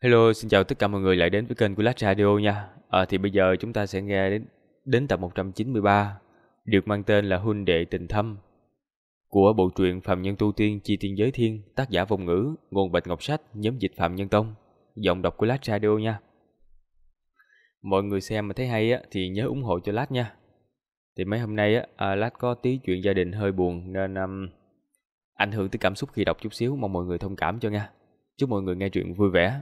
Hello, xin chào tất cả mọi người lại đến với kênh của Lách Radio nha. Thì bây giờ chúng ta sẽ nghe đến tập 193, được mang tên là Huynh đệ tình thâm, của bộ truyện Phàm Nhân Tu Tiên Chi Tiên Giới Thiên, tác giả Vong Ngữ, nguồn Bạch Ngọc Sách, nhóm dịch Phạm Nhân Tông, giọng đọc của Lách Radio nha. Mọi người xem mà thấy hay á thì nhớ ủng hộ cho Lách nha. Thì mấy hôm nay á, Lách có tí chuyện gia đình hơi buồn nên ảnh hưởng tới cảm xúc khi đọc chút xíu, mong mọi người thông cảm cho nha. Chúc mọi người nghe truyện vui vẻ.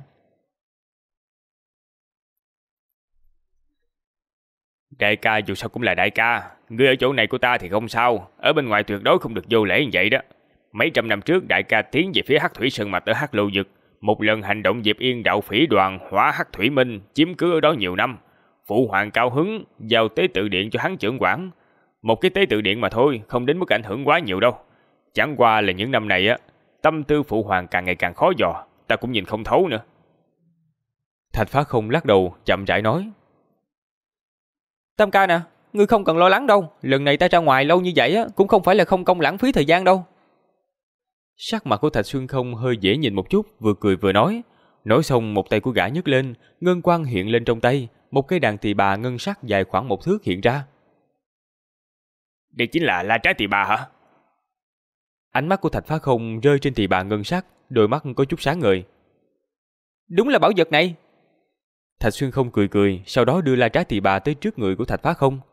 Đại ca dù sao cũng là đại ca, ngươi ở chỗ này của ta thì không sao, ở bên ngoài tuyệt đối không được vô lễ như vậy đó. Mấy trăm năm trước đại ca tiến về phía Hắc Thủy Sơn Mạch ở Hắc Lưu Vực, một lần hành động dẹp yên đạo phỉ đoàn hỏa Hắc Thủy Minh chiếm cứ ở đó nhiều năm. Phụ hoàng cao hứng giao tế tự điện cho hắn trưởng quản. Một cái tế tự điện mà thôi, không đến mức ảnh hưởng quá nhiều đâu. Chẳng qua là những năm này tâm tư phụ hoàng càng ngày càng khó dò, ta cũng nhìn không thấu nữa. Thạch Phá Không lắc đầu chậm rãi nói: Tam ca nè, ngươi không cần lo lắng đâu. Lần này ta ra ngoài lâu như vậy cũng không phải là không công lãng phí thời gian đâu. Sắc mặt của Thạch Xuyên Không hơi dễ nhìn một chút, vừa cười vừa nói. Nói xong một tay của gã nhấc lên, ngân quang hiện lên trong tay, một cây đàn tỳ bà ngân sắc dài khoảng 1 thước hiện ra. Đây chính là La Trái Tỳ Bà hả? Ánh mắt của Thạch Phá Không rơi trên tỳ bà ngân sắc, đôi mắt có chút sáng ngời. Đúng là bảo vật này. Thạch Xuyên Không cười cười, sau đó đưa La Trái Tỳ Bà tới trước người của Thạch Phá Không.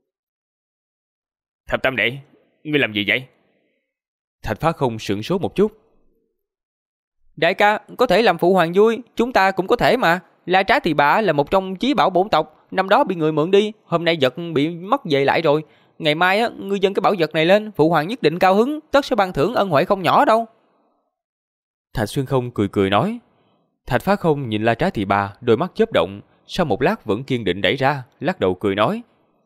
Thập Tam đệ, ngươi làm gì vậy? Thạch Phá Không sửng sốt một chút. Đại ca, có thể làm phụ hoàng vui, chúng ta cũng có thể mà. La Trá Tỳ Bà là một trong chí bảo bổn tộc, năm đó bị người mượn đi, hôm nay vật bị mất về lại rồi. Ngày mai ngươi dâng cái bảo vật này lên, phụ hoàng nhất định cao hứng, tất sẽ ban thưởng ân huệ không nhỏ đâu. Thạch Xuyên Không cười cười nói. Thạch Phá Không nhìn La Trá Tỳ Bà, đôi mắt chớp động, sau một lát vẫn kiên định đẩy ra, lắc đầu cười nói: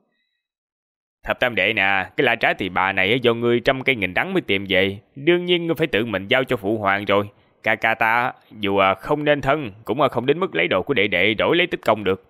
Thập Tam đệ nè, cái La Trái Tỳ Bà này do ngươi trăm cây nghìn đắng mới tìm về, đương nhiên ngươi phải tự mình giao cho phụ hoàng rồi. Ca ca ta dù không nên thân, cũng không đến mức lấy đồ của đệ đệ đổi lấy tích công được.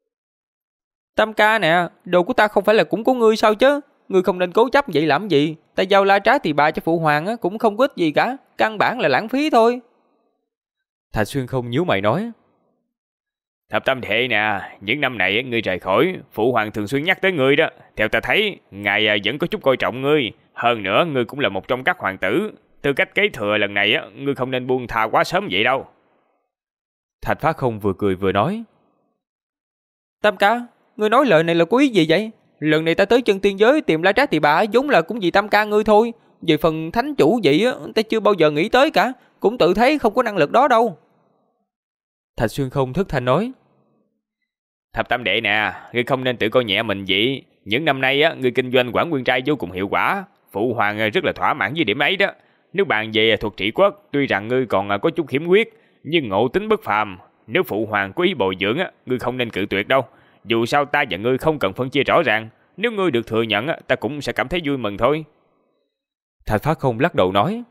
Tam ca nè, đồ của ta không phải là cũng của ngươi sao chứ? Ngươi không nên cố chấp vậy làm gì? Ta giao La Trá Tỳ Bà cho phụ hoàng cũng không có ích gì cả, căn bản là lãng phí thôi. Thạch Xuyên Không nhíu mày nói: Thập Tam đệ nè, những năm này ngươi rời khỏi, phụ hoàng thường xuyên nhắc tới ngươi đó. Theo ta thấy, ngài vẫn có chút coi trọng ngươi. Hơn nữa, ngươi cũng là một trong các hoàng tử. Tư cách kế thừa lần này, ngươi không nên buông tha quá sớm vậy đâu. Thạch Phá Không vừa cười vừa nói: Tam ca, ngươi nói lời này là có ý gì vậy? Lần này ta tới chân tiên giới tìm La Trá Tỳ Bà vốn là cũng vì tam ca ngươi thôi. Về phần thánh chủ vậy ta chưa bao giờ nghĩ tới cả, cũng tự thấy không có năng lực đó đâu. Thạch Xuyên Không thất thanh nói: Thập Tam đệ nè, ngươi không nên tự coi nhẹ mình vậy. Những năm nay ngươi kinh doanh Quảng Nguyên Trai vô cùng hiệu quả, phụ hoàng rất là thỏa mãn với điểm ấy đó. Nếu bàn về thuật trị quốc, tuy rằng ngươi còn có chút khiếm khuyết, nhưng ngộ tính bất phàm. Nếu phụ hoàng có ý bồi dưỡng ngươi không nên cự tuyệt đâu. Dù sao ta và ngươi không cần phân chia rõ ràng, nếu ngươi được thừa nhận ta cũng sẽ cảm thấy vui mừng thôi. Thạch Phá Không lắc đầu nói: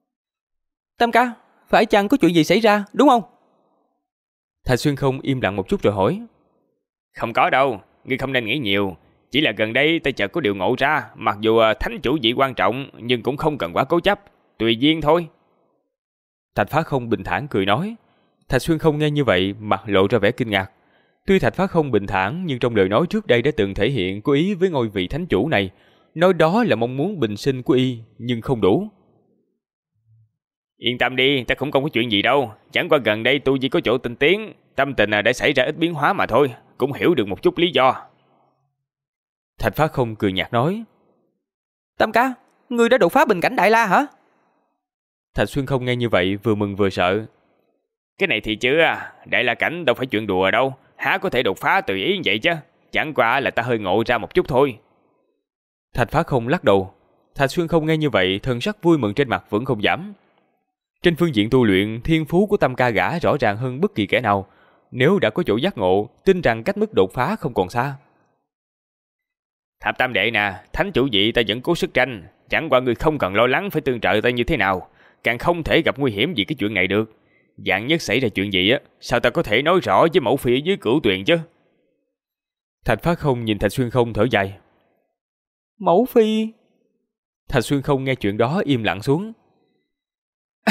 Tam ca, phải chăng có chuyện gì xảy ra, đúng không? Thạch Xuyên Không im lặng một chút rồi hỏi: Không có đâu, ngươi không nên nghĩ nhiều. Chỉ là gần đây ta chợt có điều ngộ ra, mặc dù thánh chủ vị quan trọng, nhưng cũng không cần quá cố chấp, tùy duyên thôi. Thạch Phá Không bình thản cười nói. Thạch Xuyên Không nghe như vậy, mặt lộ ra vẻ kinh ngạc. Tuy Thạch Phá Không bình thản, nhưng trong lời nói trước đây đã từng thể hiện có ý với ngôi vị thánh chủ này, nói đó là mong muốn bình sinh của y, nhưng không đủ. Yên tâm đi, ta cũng không có chuyện gì đâu. Chẳng qua gần đây tu vi có chỗ tinh tiến, tâm tình đã xảy ra ít biến hóa mà thôi, cũng hiểu được một chút lý do. Thạch Phá Không cười nhạt nói: Tam ca, ngươi đã đột phá bình cảnh Đại La hả? Thạch Xuyên Không nghe như vậy vừa mừng vừa sợ. Cái này thì chứ, Đại La cảnh đâu phải chuyện đùa đâu, há có thể đột phá tùy ý vậy chứ. Chẳng qua là ta hơi ngộ ra một chút thôi. Thạch Phá Không lắc đầu. Thạch Xuyên Không nghe như vậy, thần sắc vui mừng trên mặt vẫn không giảm. Trên phương diện tu luyện, thiên phú của Tam ca gã rõ ràng hơn bất kỳ kẻ nào. Nếu đã có chỗ giác ngộ, tin rằng cách mức đột phá không còn xa. Thập Tam đệ nè, thánh chủ vị ta vẫn cố sức tranh, chẳng qua người không cần lo lắng phải tương trợ ta như thế nào, càng không thể gặp nguy hiểm vì cái chuyện này được. Vạn nhất xảy ra chuyện gì sao ta có thể nói rõ với mẫu phi dưới Cửu Tuyền chứ? Thạch Phá Không nhìn Thạch Xuyên Không thở dài. Mẫu phi? Thạch Xuyên Không nghe chuyện đó im lặng xuống.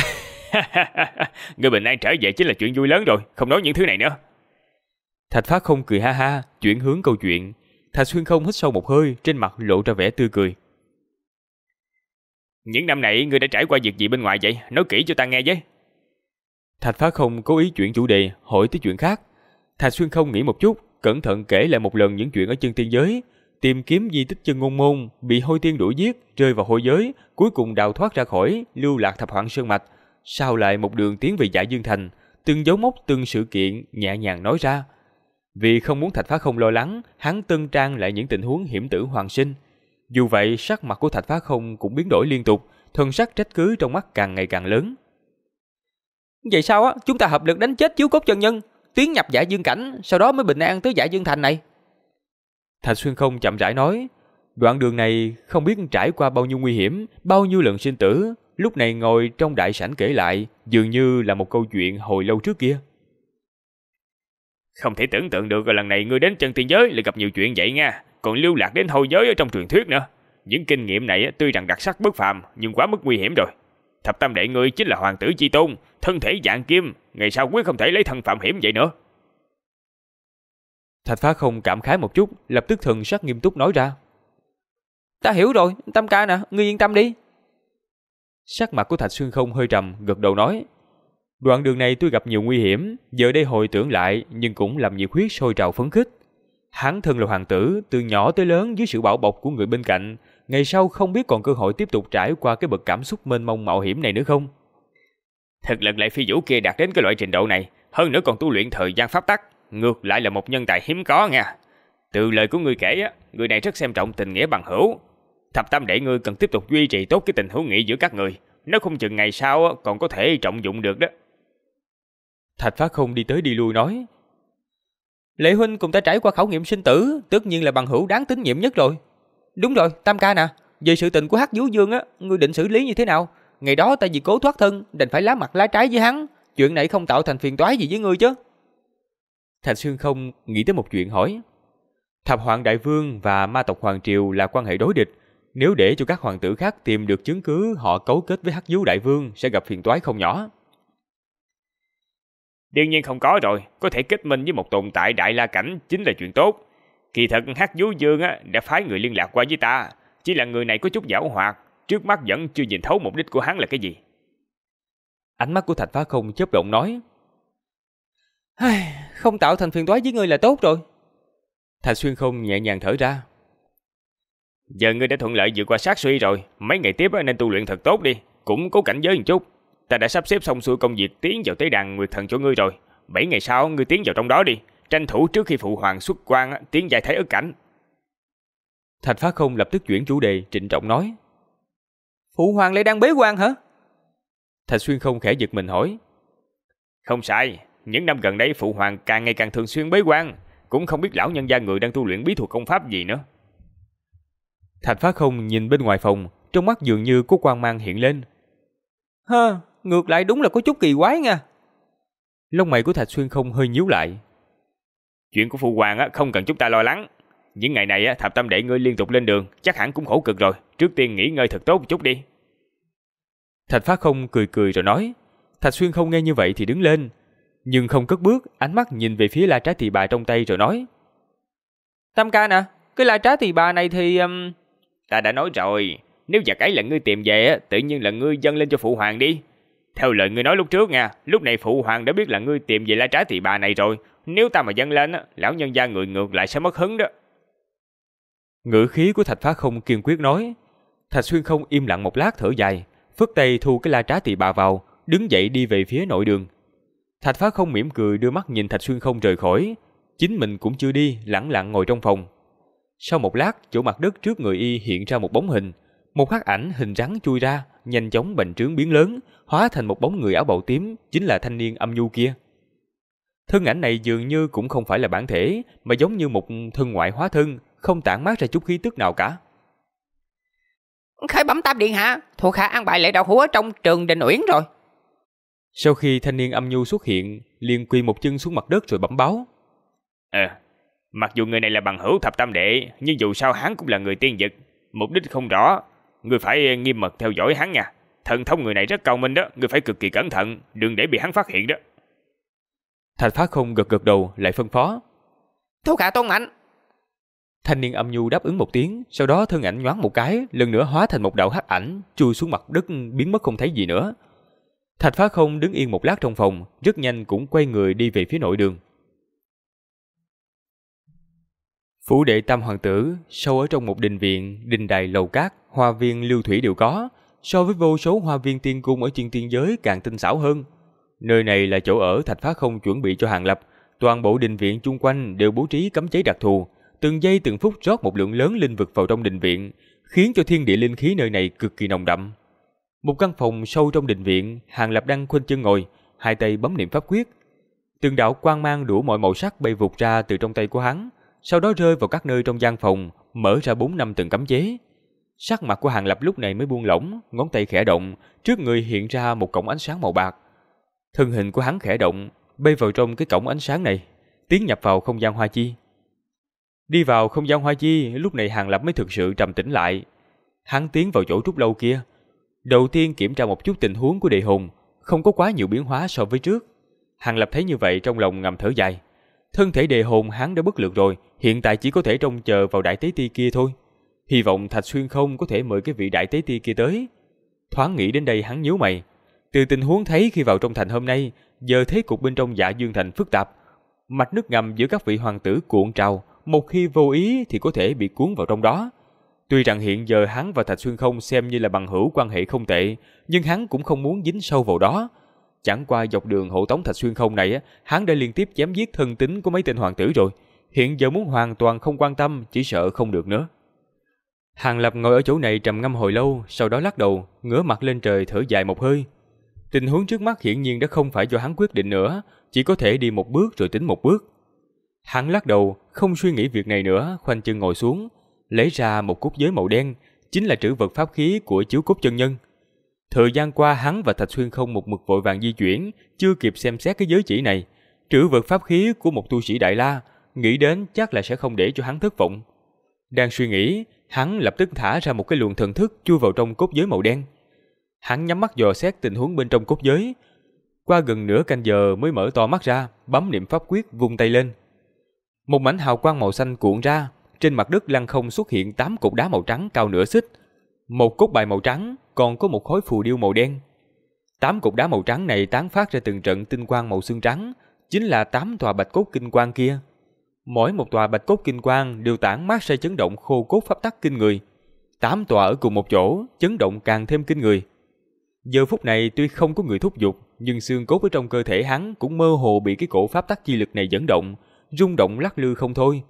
Người bình an trở về chính là chuyện vui lớn rồi, không nói những thứ này nữa. Thạch Phá Không cười ha ha, chuyển hướng câu chuyện. Thạch Xuyên Không hít sâu một hơi, trên mặt lộ ra vẻ tươi cười. Những năm này ngươi đã trải qua việc gì bên ngoài vậy? Nói kỹ cho ta nghe với. Thạch Phá Không cố ý chuyển chủ đề, hỏi tới chuyện khác. Thạch Xuyên Không nghĩ một chút, cẩn thận kể lại một lần những chuyện ở chân tiên giới, tìm kiếm di tích chân ngôn môn, bị hôi tiên đuổi giết, rơi vào hôi giới, cuối cùng đào thoát ra khỏi, lưu lạc thập hoạn sơn mạch, sau lại một đường tiến về Dạ Dương Thành, từng dấu mốc từng sự kiện nhẹ nhàng nói ra. Vì không muốn Thạch Phá Không lo lắng, hắn tân trang lại những tình huống hiểm tử hoàn sinh. Dù vậy, sắc mặt của Thạch Phá Không cũng biến đổi liên tục, thần sắc trách cứ trong mắt càng ngày càng lớn. Vậy sao á, chúng ta hợp lực đánh chết Chiếu Cốt chân nhân, tiến nhập Dạ Dương cảnh, sau đó mới bình an tới Dạ Dương thành này. Thạch Xuyên Không chậm rãi nói, đoạn đường này không biết trải qua bao nhiêu nguy hiểm, bao nhiêu lần sinh tử, lúc này ngồi trong đại sảnh kể lại, dường như là một câu chuyện hồi lâu trước kia. Không thể tưởng tượng được lần này ngươi đến chân tiên giới lại gặp nhiều chuyện vậy nha, còn lưu lạc đến hôi giới ở trong truyền thuyết nữa. Những kinh nghiệm này tuy rằng đặc sắc bất phàm, nhưng quá mức nguy hiểm rồi. Thập tam đệ ngươi chính là hoàng tử chi tôn, thân thể dạng kim, ngày sau quyết không thể lấy thân phạm hiểm vậy nữa. Thạch Phá Không cảm khái một chút, lập tức thần sắc nghiêm túc nói ra. Ta hiểu rồi, Tam ca nè, ngươi yên tâm đi. Sắc mặt của Thạch Xuyên Không hơi trầm, gật đầu nói. Đoạn đường này tuy gặp nhiều nguy hiểm, giờ đây hồi tưởng lại nhưng cũng làm nhiệt huyết sôi trào phấn khích. Hắn thân là hoàng tử, từ nhỏ tới lớn dưới sự bảo bọc của người bên cạnh, ngày sau không biết còn cơ hội tiếp tục trải qua cái bậc cảm xúc mênh mông mạo hiểm này nữa không? Thực lực lại phi vũ kia đạt đến cái loại trình độ này, hơn nữa còn tu luyện thời gian pháp tắc, ngược lại là một nhân tài hiếm có nha. Từ lời của ngươi kể á, người này rất xem trọng tình nghĩa bằng hữu. Thập tam đệ ngươi cần tiếp tục duy trì tốt cái tình hữu nghị giữa các người, nếu không chừng ngày sau còn có thể trọng dụng được đó. Thạch Phá Không đi tới đi lui nói. Lệ huynh cùng ta trải qua khảo nghiệm sinh tử, tất nhiên là bằng hữu đáng tín nhiệm nhất rồi. Đúng rồi, Tam ca nè, về sự tình của Hắc Vũ Dương á, ngươi định xử lý như thế nào? Ngày đó ta vì cố thoát thân, đành phải lá mặt lá trái với hắn, chuyện này không tạo thành phiền toái gì với ngươi chứ? Thạch Xuyên Không nghĩ tới một chuyện hỏi. Thập Hoạn Đại Vương và ma tộc Hoàng Triều là quan hệ đối địch, nếu để cho các hoàng tử khác tìm được chứng cứ họ cấu kết với Hắc Vũ Đại Vương sẽ gặp phiền toái không nhỏ. Đương nhiên không có rồi, có thể kết minh với một tồn tại đại la cảnh chính là chuyện tốt. Kỳ thật Hắc Vũ Dương đã phái người liên lạc qua với ta, chỉ là người này có chút giảo hoạt, trước mắt vẫn chưa nhìn thấu mục đích của hắn là cái gì. Ánh mắt của Thạch Phá Không chớp động nói. Không tạo thành phiền toái với ngươi là tốt rồi. Thạch Xuyên Không nhẹ nhàng thở ra. Giờ ngươi đã thuận lợi vượt qua sát suy rồi, mấy ngày tiếp nên tu luyện thật tốt đi, cũng cố cảnh giới một chút. Ta đã sắp xếp xong xuôi công việc tiến vào tế đàn Nguyệt Thần cho ngươi rồi. 7 ngày sau ngươi tiến vào trong đó đi, tranh thủ trước khi phụ hoàng xuất quan tiến giai thái ức cảnh. Thạch Phá Không lập tức chuyển chủ đề, trịnh trọng nói. Phụ hoàng lại đang bế quan hả? Thạch Xuyên Không khẽ giật mình hỏi. Không sai, những năm gần đây phụ hoàng càng ngày càng thường xuyên bế quan, cũng không biết lão nhân gia người đang tu luyện bí thuật công pháp gì nữa. Thạch Phá Không nhìn bên ngoài phòng, trong mắt dường như có quang mang hiện lên. Ngược lại đúng là có chút kỳ quái nha. Lông mày của Thạch Xuyên Không hơi nhíu lại. Chuyện của phụ hoàng không cần chúng ta lo lắng. Những ngày này thập tam đệ ngươi liên tục lên đường, chắc hẳn cũng khổ cực rồi, trước tiên nghỉ ngơi thật tốt một chút đi. Thạch Phá Không cười cười rồi nói. Thạch Xuyên Không nghe như vậy thì đứng lên, nhưng không cất bước, ánh mắt nhìn về phía la trá tỳ bà trong tay rồi nói. Tam ca nè, cái la trá tỳ bà này thì... Ta đã nói rồi, nếu vật ấy là ngươi tìm về tự nhiên là ngươi dâng lên cho phụ hoàng đi. Theo lời ngươi nói lúc trước nha, lúc này phụ hoàng đã biết là ngươi tìm về la trá tỳ bà này rồi, nếu ta mà dâng lên lão nhân gia người ngược lại sẽ mất hứng đó. Ngữ khí của Thạch Phá Không kiên quyết nói. Thạch Xuyên Không im lặng một lát thở dài, phất tay thu cái la trá tỳ bà vào, đứng dậy đi về phía nội đường. Thạch Phá Không mỉm cười đưa mắt nhìn Thạch Xuyên Không rời khỏi, chính mình cũng chưa đi, lẳng lặng ngồi trong phòng. Sau một lát, chỗ mặt đất trước người y hiện ra một bóng hình, một hắc ảnh hình rắn chui ra, nhanh chóng bành trướng biến lớn, hóa thành một bóng người áo bào tím, chính là thanh niên âm nhu kia. Thân ảnh này dường như cũng không phải là bản thể, mà giống như một thân ngoại hóa thân, không tản mát ra chút khí tức nào cả. Khải bẩm Tam điện hạ, thuộc hạ an bài lệ đạo hữu ở trong Trường Đình Uyển rồi. Sau khi thanh niên âm nhu xuất hiện, liền quỳ một chân xuống mặt đất rồi bẩm báo. Mặc dù người này là bằng hữu thập tam đệ, nhưng dù sao hắn cũng là người tiên dực, mục đích không rõ, người phải nghiêm mật theo dõi hắn nha. thần thông người này rất cao minh đó, ngươi phải cực kỳ cẩn thận, đừng để bị hắn phát hiện đó. Thạch Phá Không gật gật đầu lại phân phó. Thuộc hạ tuân mệnh. Thanh niên âm nhu đáp ứng một tiếng, sau đó thân ảnh nhoáng một cái, lần nữa hóa thành một đạo hắc ảnh, chui xuống mặt đất biến mất không thấy gì nữa. Thạch Phá Không đứng yên một lát trong phòng, rất nhanh cũng quay người đi về phía nội đường. Phủ đệ Tam hoàng tử, sâu ở trong một đình viện, đình đài lầu cát, hoa viên lưu thủy đều có, so với vô số hoa viên tiên cung ở trên tiên giới càng tinh xảo hơn. Nơi này là chỗ ở Thạch Phá Không chuẩn bị cho Hàng Lập, toàn bộ đình viện chung quanh đều bố trí cấm chế đặc thù, từng giây từng phút rót một lượng lớn linh vực vào trong đình viện, khiến cho thiên địa linh khí nơi này cực kỳ nồng đậm. Một căn phòng sâu trong đình viện, Hàng Lập đang khoanh chân ngồi, hai tay bấm niệm pháp quyết. Từng đạo quang mang đủ mọi màu sắc bay vụt ra từ trong tay của hắn, sau đó rơi vào các nơi trong gian phòng, mở ra 4-5 tầng cấm chế. Sắc mặt của Hàng Lập lúc này mới buông lỏng, ngón tay khẽ động, trước người hiện ra một cổng ánh sáng màu bạc. Thân hình của hắn khẽ động, bay vào trong cái cổng ánh sáng này, tiến nhập vào không gian hoa chi. Đi vào không gian hoa chi, lúc này Hàng Lập mới thực sự trầm tĩnh lại. Hắn tiến vào chỗ trúc lâu kia, đầu tiên kiểm tra một chút tình huống của địa hồn, không có quá nhiều biến hóa so với trước. Hàng Lập thấy như vậy trong lòng ngầm thở dài. Thân thể đề hồn hắn đã bất lực rồi, hiện tại chỉ có thể trông chờ vào đại tế ti kia thôi. Hy vọng Thạch Xuyên Không có thể mời cái vị đại tế ti kia tới. Thoáng nghĩ đến đây hắn nhíu mày. Từ tình huống thấy khi vào trong thành hôm nay, giờ thế cục bên trong Dạ Dương thành phức tạp. Mạch nước ngầm giữa các vị hoàng tử cuộn trào, một khi vô ý thì có thể bị cuốn vào trong đó. Tuy rằng hiện giờ hắn và Thạch Xuyên Không xem như là bằng hữu quan hệ không tệ, nhưng hắn cũng không muốn dính sâu vào đó. Chẳng qua dọc đường hộ tống Thạch Xuyên Không này, hắn đã liên tiếp chém giết thân tín của mấy tên hoàng tử rồi. Hiện giờ muốn hoàn toàn không quan tâm, chỉ sợ không được nữa. Hàng Lập ngồi ở chỗ này trầm ngâm hồi lâu, sau đó lắc đầu, ngửa mặt lên trời thở dài một hơi. Tình huống trước mắt hiển nhiên đã không phải do hắn quyết định nữa, chỉ có thể đi một bước rồi tính một bước. Hắn lắc đầu, không suy nghĩ việc này nữa, khoanh chân ngồi xuống, lấy ra một cốt giới màu đen, chính là trữ vật pháp khí của Chiếu Cốt chân nhân. Thời gian qua hắn và Thạch Xuyên Không một mực vội vàng di chuyển, chưa kịp xem xét cái giới chỉ này. Trữ vật pháp khí của một tu sĩ Đại La, nghĩ đến chắc là sẽ không để cho hắn thất vọng. Đang suy nghĩ, hắn lập tức thả ra một cái luồng thần thức chui vào trong cốt giới màu đen. Hắn nhắm mắt dò xét tình huống bên trong cốt giới. Qua gần nửa canh giờ mới mở to mắt ra, bấm niệm pháp quyết vung tay lên. Một mảnh hào quang màu xanh cuộn ra, trên mặt đất lăng không xuất hiện 8 cục đá màu trắng cao nửa xích, một cốt bài màu trắng, còn có một khối phù điêu màu đen. 8 cục đá màu trắng này tán phát ra từng trận tinh quang màu xương trắng, chính là 8 tòa bạch cốt kinh quang kia. Mỗi một tòa bạch cốt kinh quang đều tản mát ra chấn động khô cốt pháp tắc kinh người. 8 tòa ở cùng một chỗ, chấn động càng thêm kinh người. Giờ phút này tuy không có người thúc giục, nhưng xương cốt ở trong cơ thể hắn cũng mơ hồ bị cái cổ pháp tắc chi lực này dẫn động, rung động lắc lư không thôi.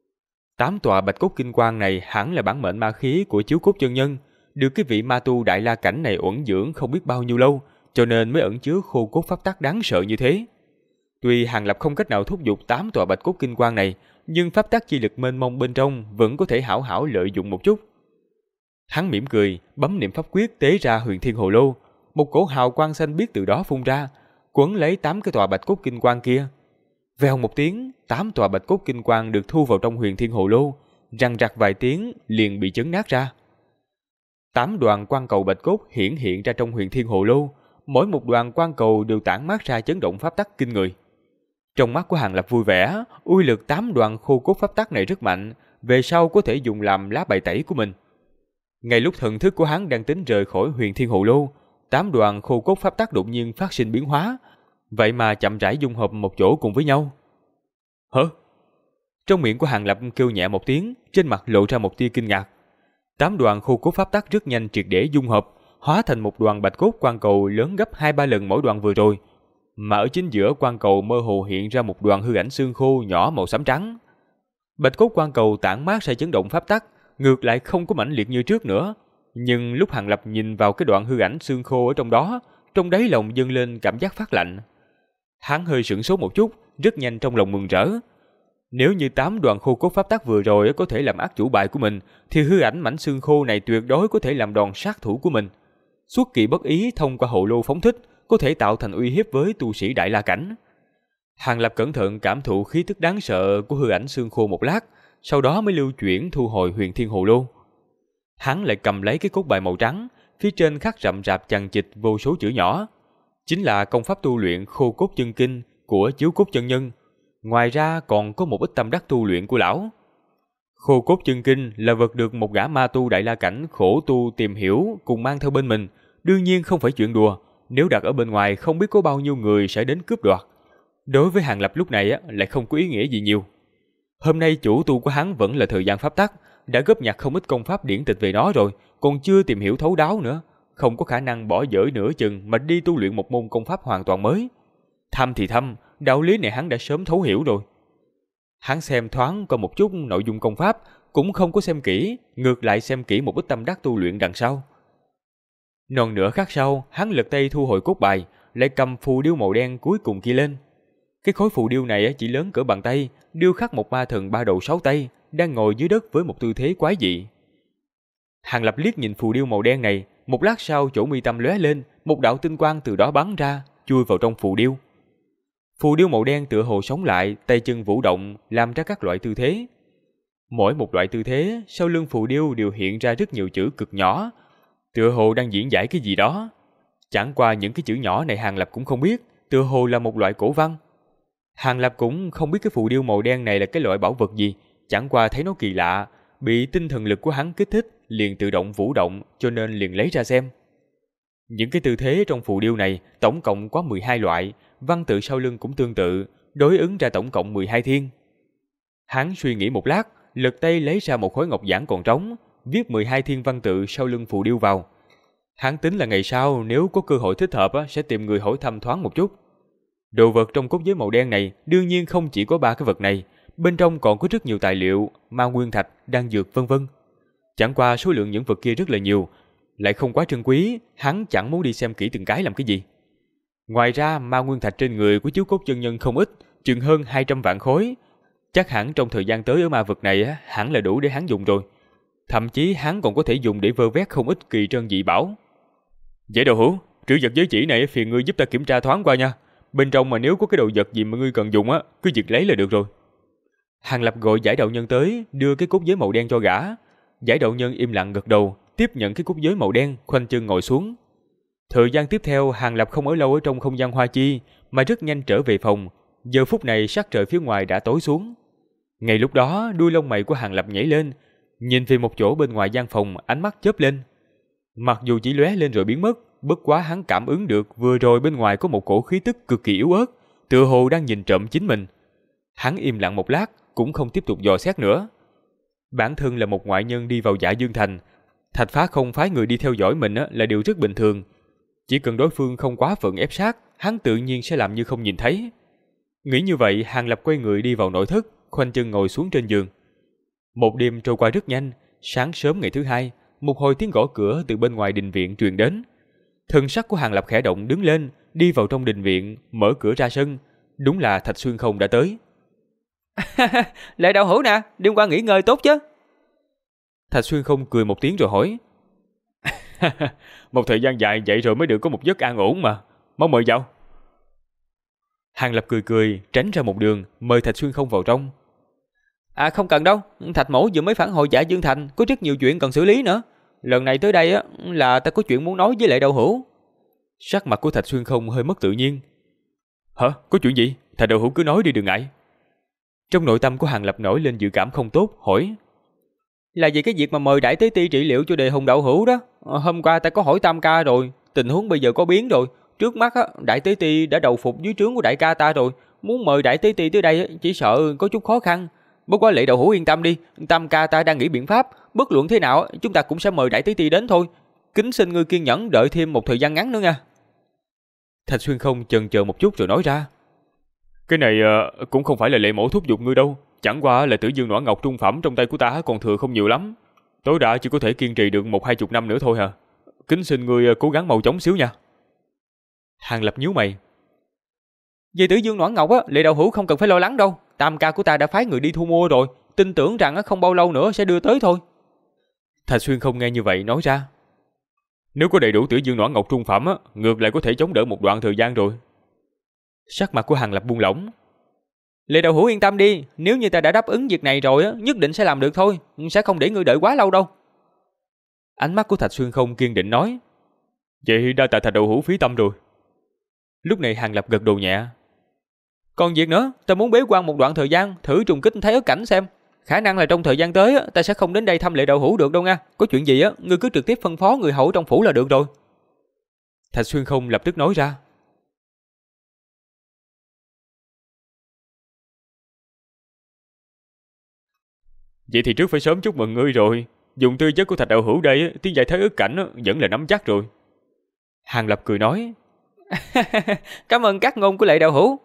8 tòa bạch cốt kinh quang này hẳn là bản mệnh ma khí của Chiếu Cốt chân nhân, được cái vị ma tu Đại La cảnh này uẩn dưỡng không biết bao nhiêu lâu, cho nên mới ẩn chứa khô cốt pháp tắc đáng sợ như thế. Tuy Hàng Lập không cách nào thúc giục 8 tòa bạch cốt kinh quang này, nhưng pháp tắc chi lực mênh mông bên trong vẫn có thể hảo hảo lợi dụng một chút. Hắn mỉm cười, bấm niệm pháp quyết tế ra Huyền Thiên Hồ Lô, một cổ hào quang xanh biếc từ đó phun ra, quấn lấy 8 cái tòa bạch cốt kinh quang kia. Vèo một tiếng, 8 tòa bạch cốt kinh quang được thu vào trong Huyền Thiên Hồ Lô, răng rặc vài tiếng liền bị chấn nát ra. 8 đoàn quang cầu bạch cốt hiển hiện ra trong Huyền Thiên Hồ Lô, mỗi một đoàn quang cầu đều tản mát ra chấn động pháp tắc kinh người. Trong mắt của Hàng Lập vui vẻ, uy lực 8 đoàn khô cốt pháp tắc này rất mạnh, về sau có thể dùng làm lá bài tẩy của mình. Ngay lúc thần thức của hắn đang tính rời khỏi Huyền Thiên Hồ Lô, 8 đoàn khô cốt pháp tắc đột nhiên phát sinh biến hóa, vậy mà chậm rãi dung hợp một chỗ cùng với nhau. Hả? Trong miệng của Hàng Lập kêu nhẹ một tiếng, trên mặt lộ ra một tia kinh ngạc. 8 đoàn khô cốt pháp tắc rất nhanh triệt để dung hợp, hóa thành một đoàn bạch cốt quang cầu lớn gấp 2-3 lần mỗi đoàn vừa rồi, mà ở chính giữa quang cầu mơ hồ hiện ra một đoàn hư ảnh xương khô nhỏ màu xám trắng. Bạch cốt quang cầu tản mát ra chấn động pháp tắc, ngược lại không có mãnh liệt như trước nữa, nhưng lúc Hàng Lập nhìn vào cái đoạn hư ảnh xương khô ở trong đó, trong đáy lòng dâng lên cảm giác phát lạnh. Hắn hơi sửng sốt một chút, rất nhanh trong lòng mừng rỡ. Nếu như 8 đoàn khô cốt pháp tắc vừa rồi có thể làm ác chủ bài của mình, thì hư ảnh mảnh xương khô này tuyệt đối có thể làm đòn sát thủ của mình. Xuất kỳ bất ý thông qua hồ lô phóng thích, có thể tạo thành uy hiếp với tu sĩ Đại La cảnh. Hàng Lập cẩn thận cảm thụ khí tức đáng sợ của hư ảnh xương khô một lát, sau đó mới lưu chuyển thu hồi Huyền Thiên Hồ Lô. Hắn lại cầm lấy cái cốt bài màu trắng, phía trên khắc rậm rạp chằng chịt vô số chữ nhỏ. Chính là công pháp tu luyện Khô Cốt Chân Kinh của Chiếu Cốt chân nhân. Ngoài ra còn có một ít tâm đắc tu luyện của lão. Khô Cốt Chân Kinh là vật được một gã ma tu đại la cảnh khổ tu tìm hiểu cùng mang theo bên mình, đương nhiên không phải chuyện đùa, nếu đặt ở bên ngoài không biết có bao nhiêu người sẽ đến cướp đoạt. Đối với Hàng Lập lúc này lại không có ý nghĩa gì nhiều. Hôm nay chủ tu của hắn vẫn là thời gian pháp tắc, đã góp nhặt không ít công pháp điển tịch về nó rồi, còn chưa tìm hiểu thấu đáo nữa, không có khả năng bỏ dở nửa chừng mà đi tu luyện một môn công pháp hoàn toàn mới. Thăm thì thăm, đạo lý này hắn đã sớm thấu hiểu rồi. Hắn xem thoáng qua một chút nội dung công pháp, cũng không có xem kỹ, ngược lại xem kỹ một ít tâm đắc tu luyện đằng sau. Non nửa khắc sau, hắn lật tay thu hồi cốt bài, lại cầm phù điêu màu đen cuối cùng kia lên. Cái khối phù điêu này chỉ lớn cỡ bàn tay, điêu khắc một ma thần ba đầu sáu tay, đang ngồi dưới đất với một tư thế quái dị. Hàng Lập liếc nhìn phù điêu màu đen này, một lát sau chỗ mi tâm lóe lên, một đạo tinh quang từ đó bắn ra, chui vào trong phù điêu. Phù điêu màu đen tựa hồ sống lại, tay chân vũ động, làm ra các loại tư thế. Mỗi một loại tư thế, sau lưng phù điêu đều hiện ra rất nhiều chữ cực nhỏ, tựa hồ đang diễn giải cái gì đó. Chẳng qua những cái chữ nhỏ này Hàng Lập cũng không biết, tựa hồ là một loại cổ văn. Hàng Lập cũng không biết cái phù điêu màu đen này là cái loại bảo vật gì, chẳng qua thấy nó kỳ lạ, bị tinh thần lực của hắn kích thích, liền tự động vũ động, cho nên liền lấy ra xem. Những cái tư thế trong phù điêu này tổng cộng có 12 loại, văn tự sau lưng cũng tương tự, đối ứng ra tổng cộng 12 thiên. Hắn suy nghĩ một lát, lật tay lấy ra một khối ngọc giản còn trống, viết 12 thiên văn tự sau lưng phù điêu vào. Hắn tính là ngày sau nếu có cơ hội thích hợp sẽ tìm người hỏi thăm thoáng một chút. Đồ vật trong cốt giới màu đen này đương nhiên không chỉ có 3 cái vật này, bên trong còn có rất nhiều tài liệu, ma nguyên thạch, đan dược vân vân. Chẳng qua số lượng những vật kia rất là nhiều, lại không quá trân quý, hắn chẳng muốn đi xem kỹ từng cái làm cái gì. Ngoài ra ma nguyên thạch trên người của Chiếu Cốt chân nhân không ít, chừng hơn 200 vạn khối. Chắc hẳn trong thời gian tới ở ma vực này hẳn là đủ để hắn dùng rồi. Thậm chí hắn còn có thể dùng để vơ vét không ít kỳ trân dị bảo. Giải đầu hữu, trữ vật giới chỉ này phiền ngươi giúp ta kiểm tra thoáng qua nha. Bên trong mà nếu có cái đồ vật gì mà ngươi cần dùng cứ việc lấy là được rồi. Hàng Lập gọi Giải đạo nhân tới, đưa cái cốt giới màu đen cho gã. Giải đạo nhân im lặng gật đầu, tiếp nhận cái cốt giới màu đen, khoanh chân ngồi xuống. Thời gian tiếp theo, Hàng Lập không ở lâu ở trong không gian hoa chi, mà rất nhanh trở về phòng. Giờ phút này sắc trời phía ngoài đã tối xuống. Ngay lúc đó, đuôi lông mày của Hàng Lập nhảy lên, nhìn về một chỗ bên ngoài gian phòng, ánh mắt chớp lên. Mặc dù chỉ lóe lên rồi biến mất, bất quá hắn cảm ứng được vừa rồi bên ngoài có một cổ khí tức cực kỳ yếu ớt, tựa hồ đang nhìn trộm chính mình. Hắn im lặng một lát, cũng không tiếp tục dò xét nữa. Bản thân là một ngoại nhân đi vào Dạ Dương Thành, Thạch Phá không phái người đi theo dõi mình là điều rất bình thường. Chỉ cần đối phương không quá phận ép sát, hắn tự nhiên sẽ làm như không nhìn thấy. Nghĩ như vậy, Hàng Lập quay người đi vào nội thất, khoanh chân ngồi xuống trên giường. Một đêm trôi qua rất nhanh, sáng sớm ngày thứ hai, một hồi tiếng gõ cửa từ bên ngoài đình viện truyền đến. Thần sắc của Hàng Lập khẽ động đứng lên, đi vào trong đình viện, mở cửa ra sân. Đúng là Thạch Xuyên Không đã tới. Lệ đạo hữu nè, đêm qua nghỉ ngơi tốt chứ? Thạch Xuyên Không cười một tiếng rồi hỏi. Một thời gian dài vậy rồi mới được có một giấc an ổn mà. Mau mời vào. Hàng Lập cười cười, tránh ra một đường, mời Thạch Xuyên Không vào trong. À không cần đâu, Thạch mẫu vừa mới phản hồi Dạ Dương Thành, có rất nhiều chuyện cần xử lý nữa. Lần này tới đây là ta có chuyện muốn nói với Lệ đạo hữu. Sắc mặt của Thạch Xuyên Không hơi mất tự nhiên. Hả? Có chuyện gì? Thạch đạo hữu cứ nói đi đừng ngại. Trong nội tâm của Hàng Lập nổi lên dự cảm không tốt, hỏi. Là vì cái việc mà mời Đại Tế Ti trị liệu cho Đề Hùng đạo hữu đó. Hôm qua ta có hỏi Tam ca rồi, tình huống bây giờ có biến rồi. Trước mắt Đại Tế Ti đã đầu phục dưới trướng của đại ca ta rồi. Muốn mời Đại Tế Ti tới đây chỉ sợ có chút khó khăn. Bất quá Lệ đạo hữu yên tâm đi, Tam ca ta đang nghĩ biện pháp, bất luận thế nào chúng ta cũng sẽ mời Đại Tế Ti đến thôi. Kính xin ngươi kiên nhẫn đợi thêm một thời gian ngắn nữa nha. Thạch Xuyên Không chần chờ một chút rồi nói ra. Cái này cũng không phải là Lệ mẫu thúc giục ngươi đâu, chẳng qua là Tử Dương Noãn Ngọc trung phẩm trong tay của ta còn thừa không nhiều lắm, tối đa chỉ có thể kiên trì được 1-20 năm nữa thôi hả. Kính xin ngươi cố gắng mau chóng xíu nha. Hàng Lập nhíu mày. Về Tử Dương Noãn Ngọc Lệ đạo hữu không cần phải lo lắng đâu, Tam ca của ta đã phái người đi thu mua rồi, tin tưởng rằng không bao lâu nữa sẽ đưa tới thôi. Thạch Xuyên Không nghe như vậy nói ra. Nếu có đầy đủ Tử Dương Noãn Ngọc trung phẩm ngược lại có thể chống đỡ một đoạn thời gian rồi. Sắc mặt của Hàng Lập buông lỏng. Lệ đạo hữu yên tâm đi, nếu như ta đã đáp ứng việc này rồi nhất định sẽ làm được thôi, sẽ không để ngươi đợi quá lâu đâu. Ánh mắt của Thạch Xuyên Không kiên định nói. Vậy đa tạ Thạch Đậu Hữu phí tâm rồi. Lúc này Hàng Lập gật đầu nhẹ. Còn việc nữa, ta muốn bế quan một đoạn thời gian, thử trùng kích Thái Ức cảnh xem. Khả năng là trong thời gian tới ta sẽ không đến đây thăm Lệ Đậu Hữu được đâu nha. Có chuyện gì ngươi cứ trực tiếp phân phó người hầu trong phủ là được rồi. Thạch Xuyên Không lập tức nói ra. Vậy thì trước phải sớm chúc mừng ngươi rồi. Dùng tư chất của Thạch Đậu Hữu đây, tiến giải Thái Ức cảnh vẫn là nắm chắc rồi. Hàng Lập cười nói. Cảm ơn các ngôn của Lệ Đậu Hữu.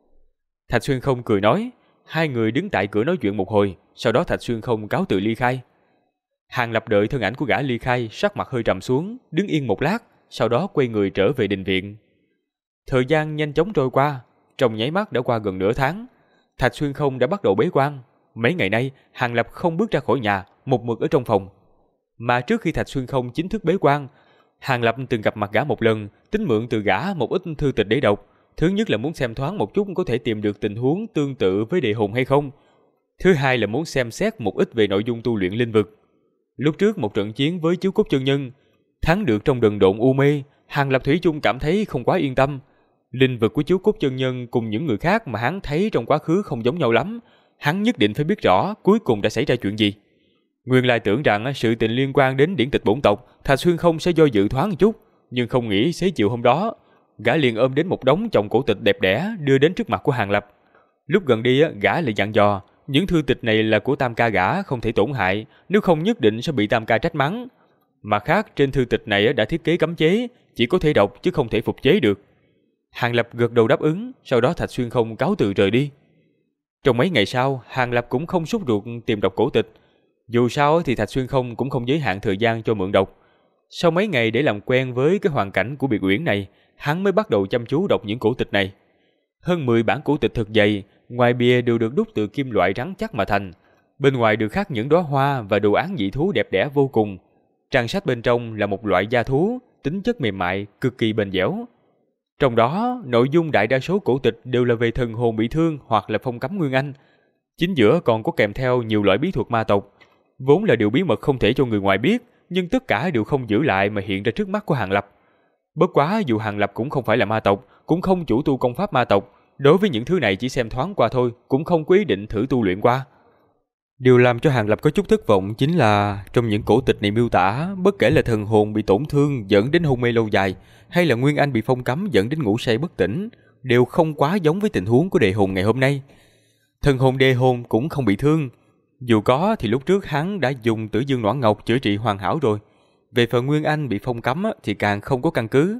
Thạch Xuyên Không cười nói. Hai người đứng tại cửa nói chuyện một hồi, sau đó Thạch Xuyên Không cáo từ ly khai. Hàng Lập đợi thân ảnh của gã ly khai, sắc mặt hơi trầm xuống, đứng yên một lát, sau đó quay người trở về đình viện. Thời gian nhanh chóng trôi qua, trong nháy mắt đã qua gần nửa tháng. Thạch Xuyên Không đã bắt đầu bế quan. Mấy ngày nay, Hàng Lập không bước ra khỏi nhà, một mực ở trong phòng. Mà trước khi Thạch Xuyên Không chính thức bế quan, Hàng Lập từng gặp mặt gã một lần, tính mượn từ gã một ít thư tịch để đọc. Thứ nhất là muốn xem thoáng một chút có thể tìm được tình huống tương tự với Địa Hùng hay không. Thứ hai là muốn xem xét một ít về nội dung tu luyện linh vực. Lúc trước một trận chiến với Chiếu Cốt chân nhân, thắng được trong đần độn u mê, Hàng Lập thủy chung cảm thấy không quá yên tâm. Linh vực của Chiếu Cốt chân nhân cùng những người khác mà hắn thấy trong quá khứ không giống nhau lắm, hắn nhất định phải biết rõ cuối cùng đã xảy ra chuyện gì. Nguyên lai tưởng rằng sự tình liên quan đến điển tịch bổn tộc, Thạch Xuyên Không sẽ do dự thoáng một chút, nhưng không nghĩ xế chiều hôm đó, gã liền ôm đến một đống chồng cổ tịch đẹp đẽ đưa đến trước mặt của Hàng Lập. Lúc gần đi gã lại dặn dò, những thư tịch này là của tam ca gã, không thể tổn hại, nếu không nhất định sẽ bị tam ca trách mắng. Mặt khác trên thư tịch này đã thiết kế cấm chế, chỉ có thể đọc chứ không thể phục chế được. Hàng Lập gật đầu đáp ứng, sau đó Thạch Xuyên Không cáo từ rời đi. Trong mấy ngày sau, Hàng Lập cũng không sốt ruột tìm đọc cổ tịch. Dù sao thì Thạch Xuyên Không cũng không giới hạn thời gian cho mượn đọc. Sau mấy ngày để làm quen với cái hoàn cảnh của biệt uyển này, hắn mới bắt đầu chăm chú đọc những cổ tịch này. Hơn 10 bản cổ tịch thật dày, ngoài bìa đều được đúc từ kim loại rắn chắc mà thành. Bên ngoài được khắc những đóa hoa và đồ án dị thú đẹp đẽ vô cùng. Trang sách bên trong là một loại da thú, tính chất mềm mại, cực kỳ bền dẻo. Trong đó, nội dung đại đa số cổ tịch đều là về thần hồn bị thương hoặc là phong cấm nguyên anh. Chính giữa còn có kèm theo nhiều loại bí thuật ma tộc. Vốn là điều bí mật không thể cho người ngoài biết, nhưng tất cả đều không giữ lại mà hiện ra trước mắt của Hàng Lập. Bất quá dù Hàng Lập cũng không phải là ma tộc, cũng không chủ tu công pháp ma tộc, đối với những thứ này chỉ xem thoáng qua thôi, cũng không có ý định thử tu luyện qua. Điều làm cho Hàng Lập có chút thất vọng chính là trong những cổ tịch này miêu tả, bất kể là thần hồn bị tổn thương dẫn đến hôn mê lâu dài, hay là nguyên anh bị phong cấm dẫn đến ngủ say bất tỉnh, đều không quá giống với tình huống của Đề Hồn ngày hôm nay. Thần hồn Đề Hồn cũng không bị thương, dù có thì lúc trước hắn đã dùng Tử Dương Noãn Ngọc chữa trị hoàn hảo rồi. Về phần nguyên anh bị phong cấm thì càng không có căn cứ.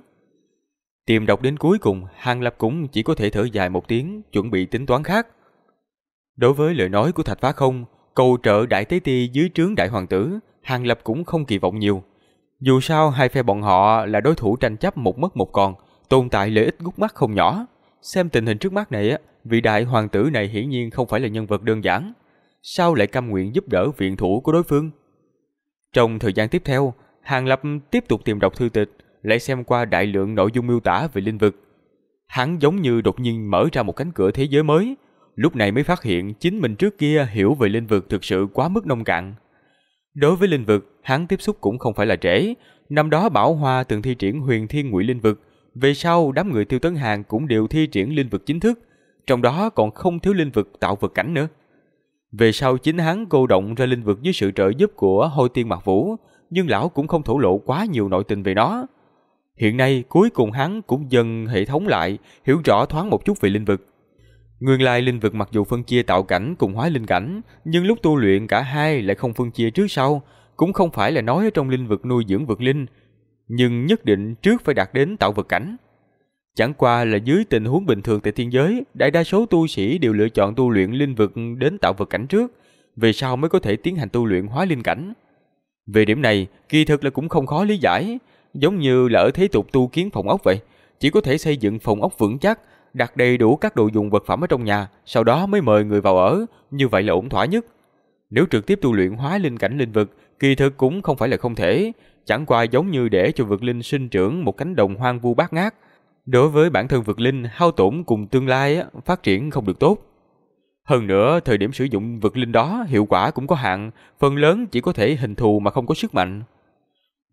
Tìm đọc đến cuối cùng, Hàng Lập cũng chỉ có thể thở dài một tiếng, chuẩn bị tính toán khác. Đối với lời nói của Thạch Phá Không, cầu trợ Đại Tế Ti dưới trướng Đại Hoàng Tử, Hàng Lập cũng không kỳ vọng nhiều. Dù sao hai phe bọn họ là đối thủ tranh chấp một mất một còn, tồn tại lợi ích gút mắt không nhỏ. Xem tình hình trước mắt này, vị Đại Hoàng Tử này hiển nhiên không phải là nhân vật đơn giản. Sao lại cam nguyện giúp đỡ viện thủ của đối phương? Trong thời gian tiếp theo, Hàng Lập tiếp tục tìm đọc thư tịch, lại xem qua đại lượng nội dung miêu tả về linh vực. Hắn giống như đột nhiên mở ra một cánh cửa thế giới mới, lúc này mới phát hiện chính mình trước kia hiểu về linh vực thực sự quá mức nông cạn. Đối với linh vực, hắn tiếp xúc cũng không phải là trễ. Năm đó Bảo Hoa từng thi triển Huyền Thiên Ngụy Linh Vực, về sau đám người Tiêu Tấn Hàng cũng đều thi triển linh vực chính thức, trong đó còn không thiếu linh vực tạo vực cảnh nữa. Về sau chính hắn cô động ra linh vực dưới sự trợ giúp của Hôi Tiên Mặc Vũ, nhưng lão cũng không thổ lộ quá nhiều nội tình về nó. Hiện nay cuối cùng hắn cũng dần hệ thống lại, hiểu rõ thoáng một chút về linh vực. Nguyên lai linh vực mặc dù phân chia tạo cảnh cùng hóa linh cảnh, nhưng lúc tu luyện cả hai lại không phân chia trước sau, cũng không phải là nói ở trong linh vực nuôi dưỡng vực linh, nhưng nhất định trước phải đạt đến tạo vực cảnh. Chẳng qua là dưới tình huống bình thường tại thiên giới, đại đa số tu sĩ đều lựa chọn tu luyện linh vực đến tạo vực cảnh trước, về sau mới có thể tiến hành tu luyện hóa linh cảnh. Về điểm này, kỳ thực là cũng không khó lý giải, giống như là ở thế tục tu kiến phòng ốc vậy, chỉ có thể xây dựng phòng ốc vững chắc, đặt đầy đủ các đồ dùng vật phẩm ở trong nhà, sau đó mới mời người vào ở, như vậy là ổn thỏa nhất. Nếu trực tiếp tu luyện hóa linh cảnh linh vực, kỳ thực cũng không phải là không thể, chẳng qua giống như để cho vực linh sinh trưởng một cánh đồng hoang vu bát ngát. Đối với bản thân vực linh hao tổn cùng tương lai phát triển không được tốt. Hơn nữa, thời điểm sử dụng vực linh đó hiệu quả cũng có hạn, phần lớn chỉ có thể hình thù mà không có sức mạnh.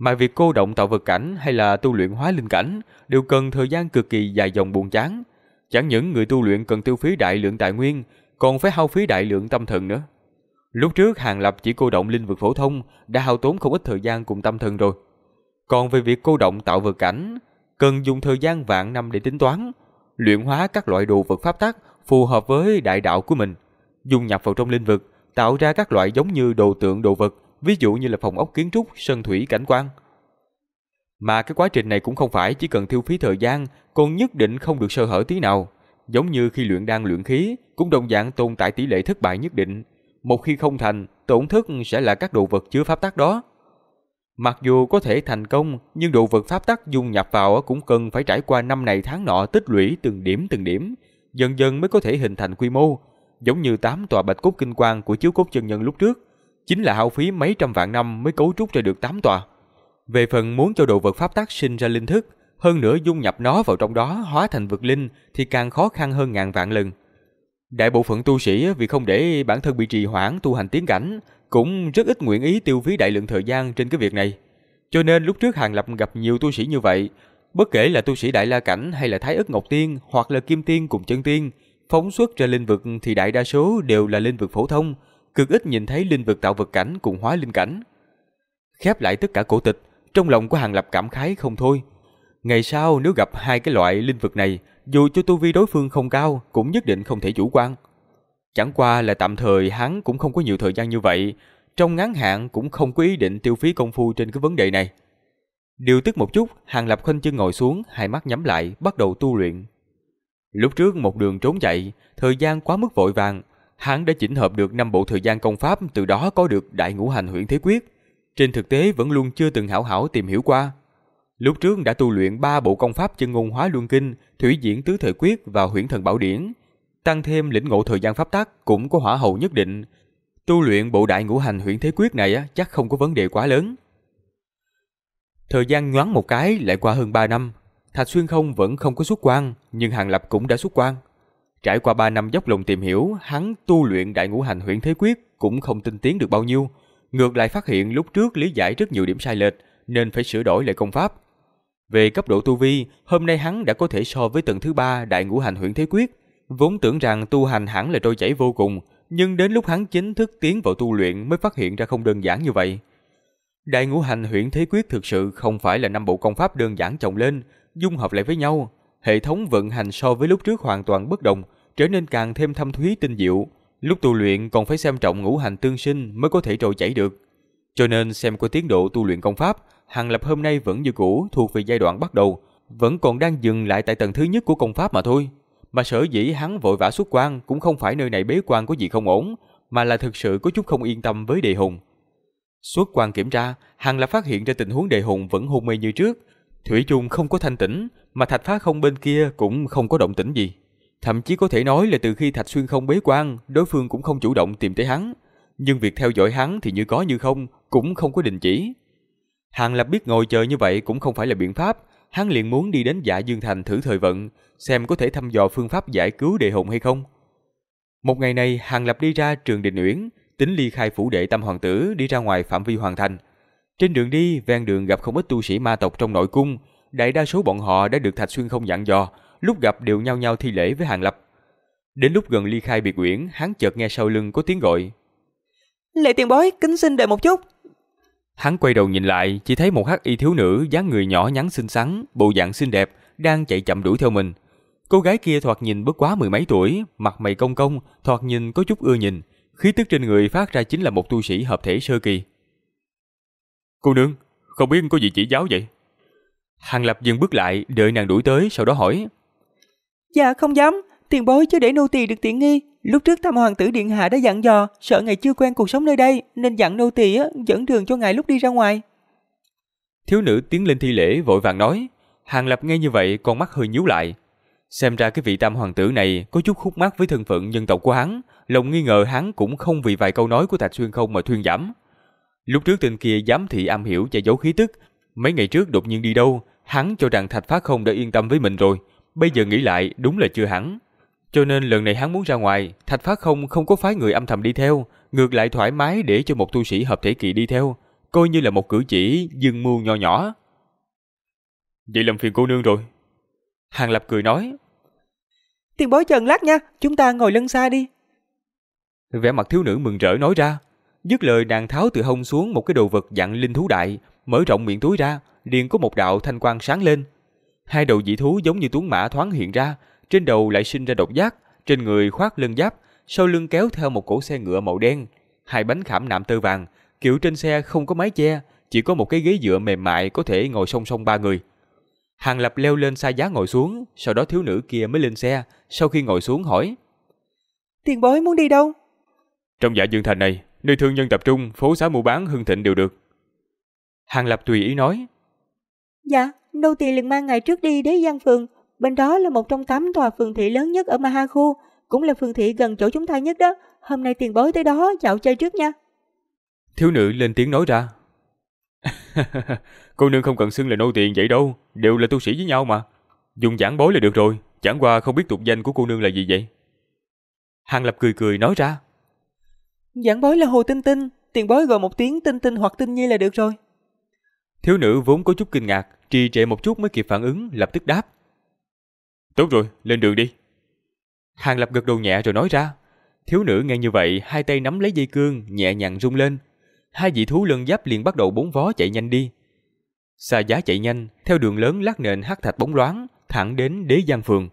Mà việc cô động tạo vật cảnh hay là tu luyện hóa linh cảnh đều cần thời gian cực kỳ dài dòng buồn chán. Chẳng những người tu luyện cần tiêu phí đại lượng tài nguyên, còn phải hao phí đại lượng tâm thần nữa. Lúc trước Hàng Lập chỉ cô động linh vực phổ thông đã hao tốn không ít thời gian cùng tâm thần rồi. Còn về việc cô động tạo vật cảnh, cần dùng thời gian vạn năm để tính toán, luyện hóa các loại đồ vật pháp tắc phù hợp với đại đạo của mình, dung nhập vào trong linh vực, tạo ra các loại giống như đồ tượng đồ vật, ví dụ như là phòng ốc kiến trúc, sơn thủy cảnh quan. Mà cái quá trình này cũng không phải chỉ cần tiêu phí thời gian, còn nhất định không được sơ hở tí nào. Giống như khi luyện đan luyện khí, cũng đồng dạng tồn tại tỷ lệ thất bại nhất định. Một khi không thành, tổn thất sẽ là các đồ vật chứa pháp tắc đó. Mặc dù có thể thành công, nhưng đồ vật pháp tắc dung nhập vào cũng cần phải trải qua năm này tháng nọ tích lũy từng điểm, dần dần mới có thể hình thành quy mô. Giống như 8 tòa bạch cốt kinh quang của chiếu cốt chân nhân lúc trước, chính là hao phí mấy trăm vạn năm mới cấu trúc ra được 8 tòa. Về phần muốn cho đồ vật pháp tắc sinh ra linh thức, hơn nữa dung nhập nó vào trong đó hóa thành vực linh thì càng khó khăn hơn ngàn vạn lần. Đại bộ phận tu sĩ vì không để bản thân bị trì hoãn tu hành tiến cảnh, cũng rất ít nguyện ý tiêu phí đại lượng thời gian trên cái việc này. Cho nên lúc trước Hàng Lập gặp nhiều tu sĩ như vậy, bất kể là tu sĩ Đại La Cảnh hay là Thái Ức Ngọc Tiên hoặc là Kim Tiên cùng Chân Tiên, phóng xuất ra linh vực thì đại đa số đều là linh vực phổ thông, cực ít nhìn thấy linh vực tạo vật cảnh cùng hóa linh cảnh. Khép lại tất cả cổ tịch, trong lòng của Hàng Lập cảm khái không thôi. Ngày sau nếu gặp hai cái loại linh vực này, dù cho tu vi đối phương không cao, cũng nhất định không thể chủ quan. Chẳng qua là tạm thời hắn cũng không có nhiều thời gian như vậy, trong ngắn hạn cũng không có ý định tiêu phí công phu trên cái vấn đề này. Điều tức một chút, Hàng Lập khoanh chân ngồi xuống, hai mắt nhắm lại, bắt đầu tu luyện. Lúc trước một đường trốn chạy, thời gian quá mức vội vàng, hắn đã chỉnh hợp được 5 bộ thời gian công pháp, từ đó có được Đại Ngũ Hành Huyễn Thế Quyết. Trên thực tế vẫn luôn chưa từng hảo hảo tìm hiểu qua. Lúc trước đã tu luyện 3 bộ công pháp Chân Ngôn Hóa Luân Kinh, Thủy Diễn Tứ Thời Quyết và Huyễn Thần Bảo Điển, tăng thêm lĩnh ngộ thời gian pháp tắc cũng có hỏa hầu nhất định. Tu luyện bộ Đại Ngũ Hành Huyễn Thế Quyết này chắc không có vấn đề quá lớn. Thời gian nhoáng một cái lại qua hơn 3 năm, Thạch Xuyên Không vẫn không có xuất quan, nhưng Hàng Lập cũng đã xuất quan. Trải qua 3 năm dốc lòng tìm hiểu, hắn tu luyện Đại Ngũ Hành Huyễn Thế Quyết cũng không tinh tiến được bao nhiêu, ngược lại phát hiện lúc trước lý giải rất nhiều điểm sai lệch, nên phải sửa đổi lại công pháp. Về cấp độ tu vi, hôm nay hắn đã có thể so với tầng thứ 3 Đại Ngũ Hành Huyễn Thế Quyết, vốn tưởng rằng tu hành hẳn là trôi chảy vô cùng, nhưng đến lúc hắn chính thức tiến vào tu luyện mới phát hiện ra không đơn giản như vậy. Đại Ngũ Hành Huyễn Thế Quyết thực sự không phải là 5 bộ công pháp đơn giản chồng lên, dung hợp lại với nhau, hệ thống vận hành so với lúc trước hoàn toàn bất đồng, trở nên càng thêm thâm thúy tinh diệu. Lúc tu luyện còn phải xem trọng ngũ hành tương sinh mới có thể trôi chảy được. Cho nên xem qua tiến độ tu luyện công pháp, Hàng Lập hôm nay vẫn như cũ thuộc về giai đoạn bắt đầu, vẫn còn đang dừng lại tại tầng thứ nhất của công pháp mà thôi. Mà sở dĩ hắn vội vã xuất quan cũng không phải nơi này bế quan có gì không ổn, mà là thực sự có chút không yên tâm với Đề Hùng. Xuất quan kiểm tra, Hàng Lập phát hiện ra tình huống Đề Hùng vẫn hôn mê như trước, thủy chung không có thanh tỉnh, mà Thạch Phá Không bên kia cũng không có động tĩnh gì. Thậm chí có thể nói là từ khi Thạch Xuyên Không bế quan, đối phương cũng không chủ động tìm tới hắn, nhưng việc theo dõi hắn thì như có như không, cũng không có đình chỉ. Hàng Lập biết ngồi chờ như vậy cũng không phải là biện pháp, hắn liền muốn đi đến Dạ Dương Thành thử thời vận, xem có thể thăm dò phương pháp giải cứu Đề Hùng hay không. Một ngày này, Hàng Lập đi ra Trường Đình Uyển, tính ly khai phủ đệ Tam Hoàng tử đi ra ngoài phạm vi hoàng thành. Trên đường đi, ven đường gặp không ít tu sĩ ma tộc trong nội cung, đại đa số bọn họ đã được Thạch Xuyên Không dặn dò, lúc gặp đều nhao nhao thi lễ với Hàng Lập. Đến lúc gần ly khai biệt uyển, hắn chợt nghe sau lưng có tiếng gọi. Lệ tiền bối, kính xin đợi một chút. Hắn quay đầu nhìn lại, chỉ thấy một hắc y thiếu nữ dáng người nhỏ nhắn xinh xắn, bộ dạng xinh đẹp, đang chạy chậm đuổi theo mình. Cô gái kia thoạt nhìn bất quá 10 mấy tuổi, mặt mày cong cong, thoạt nhìn có chút ưa nhìn, khí tức trên người phát ra chính là một tu sĩ hợp thể sơ kỳ. Cô nương, không biết có gì chỉ giáo vậy? Hàng Lập dừng bước lại, đợi nàng đuổi tới, sau đó hỏi. Dạ không dám, tiền bối chứ để nô tỳ được tiện nghi. Lúc trước Tam Hoàng tử điện hạ đã dặn dò, sợ ngài chưa quen cuộc sống nơi đây, nên dặn nô tỳ dẫn đường cho ngài lúc đi ra ngoài. Thiếu nữ tiến lên thi lễ vội vàng nói. Hàng Lập nghe như vậy, con mắt hơi nhíu lại. Xem ra cái vị Tam Hoàng tử này có chút khúc mắc với thân phận nhân tộc của hắn, lòng nghi ngờ hắn cũng không vì vài câu nói của Thạch Xuyên Không mà thuyên giảm. Lúc trước tên kia giám thị am hiểu che giấu khí tức, mấy ngày trước đột nhiên đi đâu, hắn cho rằng Thạch Phá Không đã yên tâm với mình rồi, bây giờ nghĩ lại đúng là chưa hẳn. Cho nên lần này hắn muốn ra ngoài, Thạch Phá Không không có phái người âm thầm đi theo, ngược lại thoải mái để cho một tu sĩ hợp thể kỳ đi theo, coi như là một cử chỉ dương mưu nho nhỏ. Vậy làm phiền cô nương rồi. Hàng Lập cười nói. Tiền bối chờ lát nha, chúng ta ngồi lân xa đi. Vẻ mặt thiếu nữ mừng rỡ nói ra. Dứt lời nàng tháo từ hông xuống một cái đồ vật dạng linh thú đại, mở rộng miệng túi ra, liền có một đạo thanh quang sáng lên. Hai đầu dị thú giống như tuấn mã thoáng hiện ra, trên đầu lại sinh ra độc giác, trên người khoác lân giáp, sau lưng kéo theo một cỗ xe ngựa màu đen, hai bánh khảm nạm tơ vàng, kiểu trên xe không có mái che, chỉ có một cái ghế dựa mềm mại có thể ngồi song song ba người. Hàng Lập leo lên xa giá ngồi xuống, sau đó thiếu nữ kia mới lên xe, sau khi ngồi xuống hỏi. Tiền bối muốn đi đâu? Trong Dạ Dương Thành này, nơi thương nhân tập trung, phố xá mua bán hưng thịnh đều được. Hàng Lập tùy ý nói. Dạ, nô tỳ liền mang ngày trước đi Đế Giang Phường. Bên đó là một trong 8 tòa phường thị lớn nhất ở Maha Khu, cũng là phường thị gần chỗ chúng ta nhất đó. Hôm nay tiền bối tới đó dạo chơi trước nha. Thiếu nữ lên tiếng nói ra. Cô nương không cần xưng là nô tỳ vậy đâu, đều là tu sĩ với nhau mà. Dùng giảng bối là được rồi, chẳng qua không biết tục danh của cô nương là gì vậy. Hàng Lập cười cười nói ra. Giảng bối là Hồ Tinh Tinh, tiền bối gọi một tiếng Tinh Tinh hoặc Tinh Nhi là được rồi. Thiếu nữ vốn có chút kinh ngạc, trì trệ một chút mới kịp phản ứng, lập tức đáp. Tốt rồi, lên đường đi. Hàng Lập gật đầu nhẹ rồi nói ra. Thiếu nữ nghe như vậy, hai tay nắm lấy dây cương, nhẹ nhàng rung lên. Hai dị thú lân giáp liền bắt đầu bốn vó chạy nhanh đi. Xa giá chạy nhanh, theo đường lớn lát nền hắc thạch bóng loáng, thẳng đến Đế Giang Phường.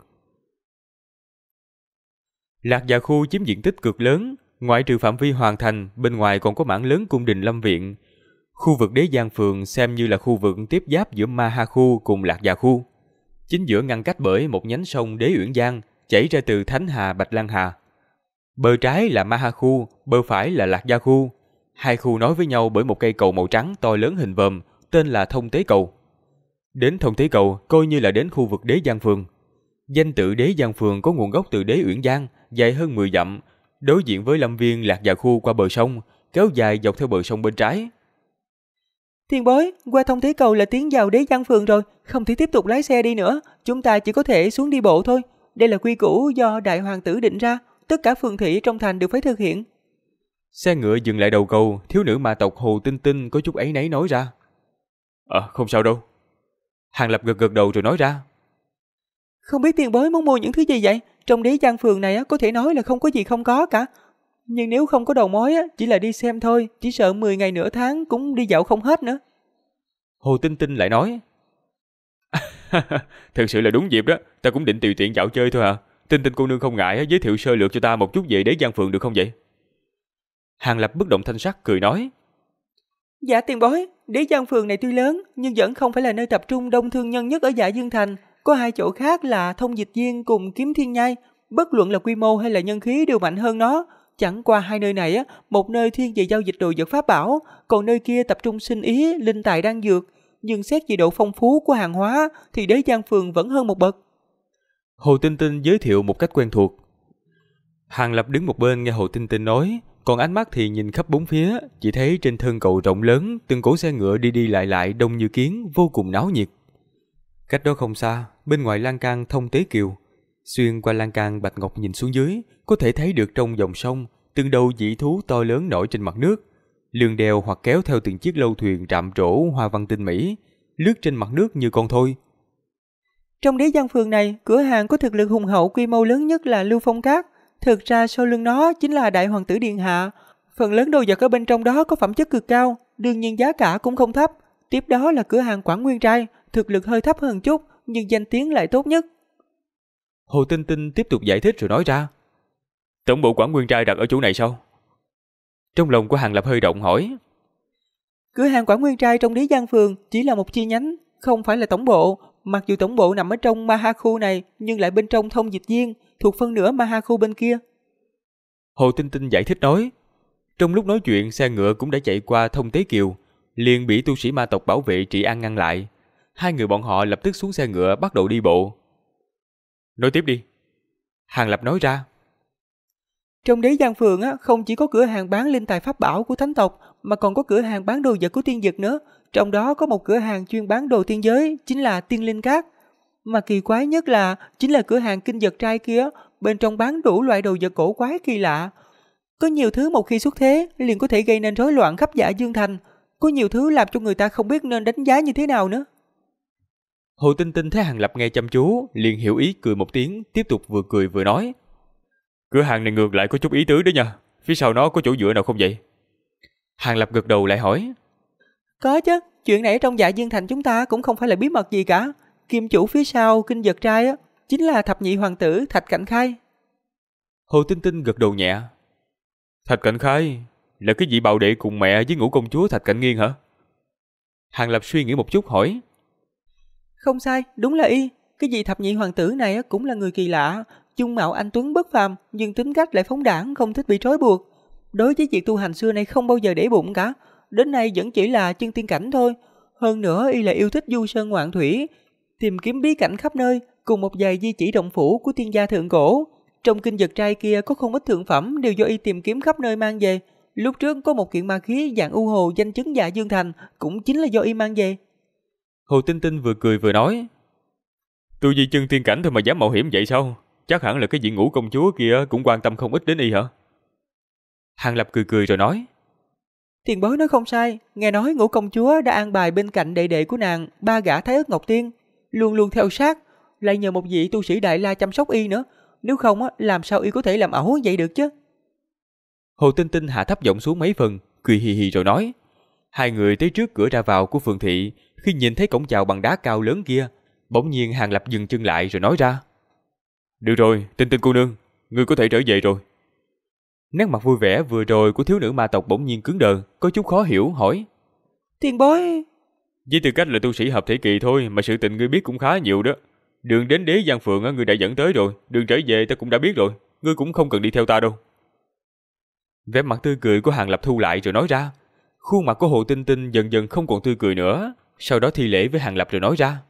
Lạc Dạ khu chiếm diện tích cực lớn, ngoại trừ phạm vi hoàn thành, bên ngoài còn có mảng lớn cung đình lâm viện. Khu vực Đế Giang Phường xem như là khu vực tiếp giáp giữa Maha khu cùng Lạc Dạ khu. Chính giữa ngăn cách bởi một nhánh sông Đế Uyển Giang chảy ra từ Thánh Hà Bạch Lan Hà. Bờ trái là Maha khu, bờ phải là Lạc Gia khu. Hai khu nối với nhau bởi một cây cầu màu trắng to lớn hình vòm, tên là Thông Tế Cầu. Đến Thông Tế Cầu coi như là đến khu vực Đế Giang Phường. Danh tự Đế Giang Phường có nguồn gốc từ Đế Uyển Giang, dài hơn 10 dặm, đối diện với lâm viên Lạc Dạ khu qua bờ sông, kéo dài dọc theo bờ sông bên trái. Tiền bối, qua Thông Tế Cầu là tiến vào Đế Giang Phường rồi, không thể tiếp tục lái xe đi nữa, chúng ta chỉ có thể xuống đi bộ thôi. Đây là quy củ do đại hoàng tử định ra, tất cả phường thị trong thành đều phải thực hiện. Xe ngựa dừng lại đầu cầu, thiếu nữ ma tộc Hồ Tinh Tinh có chút áy náy nói ra. Không sao đâu. Hàng Lập gật gật đầu rồi nói ra. Không biết tiền bối muốn mua những thứ gì vậy? Trong Đế Giang Phường này có thể nói là không có gì không có cả. Nhưng nếu không có đầu mối chỉ là đi xem thôi, chỉ sợ 10 ngày nửa tháng cũng đi dạo không hết nữa. Hồ Tinh Tinh lại nói. Thật sự là đúng dịp đó, ta cũng định tùy tiện dạo chơi thôi à. Tinh Tinh cô nương không ngại giới thiệu sơ lược cho ta một chút về Đế Giang Phường được không vậy? Hàng Lập bất động thanh sắc cười nói. Dạ tiền bối, Đế Giang Phường này tuy lớn nhưng vẫn không phải là nơi tập trung đông thương nhân nhất ở Dạ Dương Thành. Có hai chỗ khác là Thông Dịch Viên cùng Kiếm Thiên Nhai, bất luận là quy mô hay là nhân khí đều mạnh hơn nó. Chẳng qua hai nơi này một nơi thiên về giao dịch đồ vật pháp bảo, còn nơi kia tập trung sinh ý, linh tài đan dược. Nhưng xét về độ phong phú của hàng hóa thì Đế Giang Phường vẫn hơn một bậc. Hồ Tinh Tinh giới thiệu một cách quen thuộc. Hàng Lập đứng một bên nghe Hồ Tinh Tinh nói, còn ánh mắt thì nhìn khắp bốn phía, chỉ thấy trên thân cầu rộng lớn, từng cỗ xe ngựa đi đi lại lại đông như kiến, vô cùng náo nhiệt. Cách đó không xa, bên ngoài lan can Thông Tế Kiều, xuyên qua lan can bạch ngọc nhìn xuống dưới, có thể thấy được trong dòng sông, từng đầu dị thú to lớn nổi trên mặt nước, lường đèo hoặc kéo theo từng chiếc lâu thuyền rạm rỗ hoa văn tinh mỹ, lướt trên mặt nước như con thôi. Trong Đế Giang Phường này, cửa hàng có thực lực hùng hậu quy mô lớn nhất là Lưu Phong Cát. Thực ra sau lưng nó chính là Đại Hoàng tử Điện Hạ. Phần lớn đồ vật ở bên trong đó có phẩm chất cực cao, đương nhiên giá cả cũng không thấp. Tiếp đó là cửa hàng Quảng Nguyên Trai, thực lực hơi thấp hơn chút, nhưng danh tiếng lại tốt nhất. Hồ Tinh Tinh tiếp tục giải thích rồi nói ra. Tổng bộ Quảng Nguyên Trai đặt ở chỗ này sao? Trong lòng của Hàng Lập hơi động hỏi. Cửa hàng Quảng Nguyên Trai trong Đế Giang Phường chỉ là một chi nhánh, không phải là tổng bộ. Mặc dù tổng bộ nằm ở trong Maha khu này, nhưng lại bên trong Thông Dịch Viên, thuộc phân nửa Maha khu bên kia. Hồ Tinh Tinh giải thích nói. Trong lúc nói chuyện, xe ngựa cũng đã chạy qua Thông Tế Kiều, liền bị tu sĩ ma tộc bảo vệ trị an ngăn lại. Hai người bọn họ lập tức xuống xe ngựa bắt đầu đi bộ. Nói tiếp đi. Hàng Lập nói ra. Trong Đế Giang Phường không chỉ có cửa hàng bán linh tài pháp bảo của thánh tộc, mà còn có cửa hàng bán đồ vật của tiên dực nữa. Trong đó có một cửa hàng chuyên bán đồ tiên giới, chính là Tiên Linh Cát. Mà kỳ quái nhất là chính là cửa hàng kinh vật trai kia, bên trong bán đủ loại đồ vật cổ quái kỳ lạ. Có nhiều thứ một khi xuất thế liền có thể gây nên rối loạn khắp Dạ Dương Thành. Có nhiều thứ làm cho người ta không biết nên đánh giá như thế nào nữa. Hồ Tinh Tinh thấy Hàng Lập nghe chăm chú, liền hiểu ý cười một tiếng, tiếp tục vừa cười vừa nói. Cửa hàng này ngược lại có chút ý tứ đó nha. Phía sau nó có chỗ dựa nào không vậy? Hàng Lập gật đầu lại hỏi. Có chứ, chuyện này ở trong Dạ Dương Thành chúng ta cũng không phải là bí mật gì cả. Kim chủ phía sau kinh vật trai á, chính là thập nhị hoàng tử Thạch Cảnh Khai. Hồ Tinh Tinh gật đầu nhẹ. Thạch Cảnh Khai là cái vị bào đệ cùng mẹ với Ngũ công chúa Thạch Cảnh Nghiên hả? Hàng Lập suy nghĩ một chút hỏi. Không sai, đúng là y. Cái vị thập nhị hoàng tử này á, cũng là người kỳ lạ. Dung mạo anh tuấn bất phàm, nhưng tính cách lại phóng đãng, không thích bị trói buộc. Đối với việc tu hành xưa nay không bao giờ để bụng cả. Đến nay vẫn chỉ là chân tiên cảnh thôi. Hơn nữa y là yêu thích du sơn ngoạn thủy, tìm kiếm bí cảnh khắp nơi, cùng một vài di chỉ động phủ của tiên gia thượng cổ. Trong kinh vật trai kia có không ít thượng phẩm đều do y tìm kiếm khắp nơi mang về. Lúc trước có một kiện ma khí dạng u hồ danh chứng Dạ Dương Thành, cũng chính là do y mang về. Hồ Tinh Tinh vừa cười vừa nói. Tu vi chân tiên cảnh thôi mà dám mạo hiểm vậy sao? Chắc hẳn là cái vị Ngũ công chúa kia cũng quan tâm không ít đến y hả? Hàng Lập cười cười rồi nói. Tiền bối nói không sai, nghe nói Ngũ công chúa đã an bài bên cạnh đệ đệ của nàng 3 gã Thái Ức Ngọc Tiên, luôn luôn theo sát, lại nhờ một vị tu sĩ Đại La chăm sóc y nữa. Nếu không á, làm sao y có thể làm ẩu vậy được chứ? Hồ Tinh Tinh hạ thấp giọng xuống mấy phần, cười hì hì rồi nói. Hai người tới trước cửa ra vào của phường thị, khi nhìn thấy cổng chào bằng đá cao lớn kia, bỗng nhiên Hàng Lập dừng chân lại rồi nói ra. Được rồi, Tinh Tinh cô nương, ngươi có thể trở về rồi. Nét mặt vui vẻ vừa rồi của thiếu nữ ma tộc bỗng nhiên cứng đờ, có chút khó hiểu, hỏi. Tiền bối... Với tư cách là tu sĩ hợp thể kỳ thôi mà sự tình ngươi biết cũng khá nhiều đó. Đường đến Đế Giang Phượng ngươi đã dẫn tới rồi, đường trở về ta cũng đã biết rồi, ngươi cũng không cần đi theo ta đâu. Vẻ mặt tươi cười của Hàng Lập thu lại rồi nói ra. Khuôn mặt của Hồ Tinh Tinh dần dần không còn tươi cười nữa, sau đó thi lễ với Hàng Lập rồi nói ra.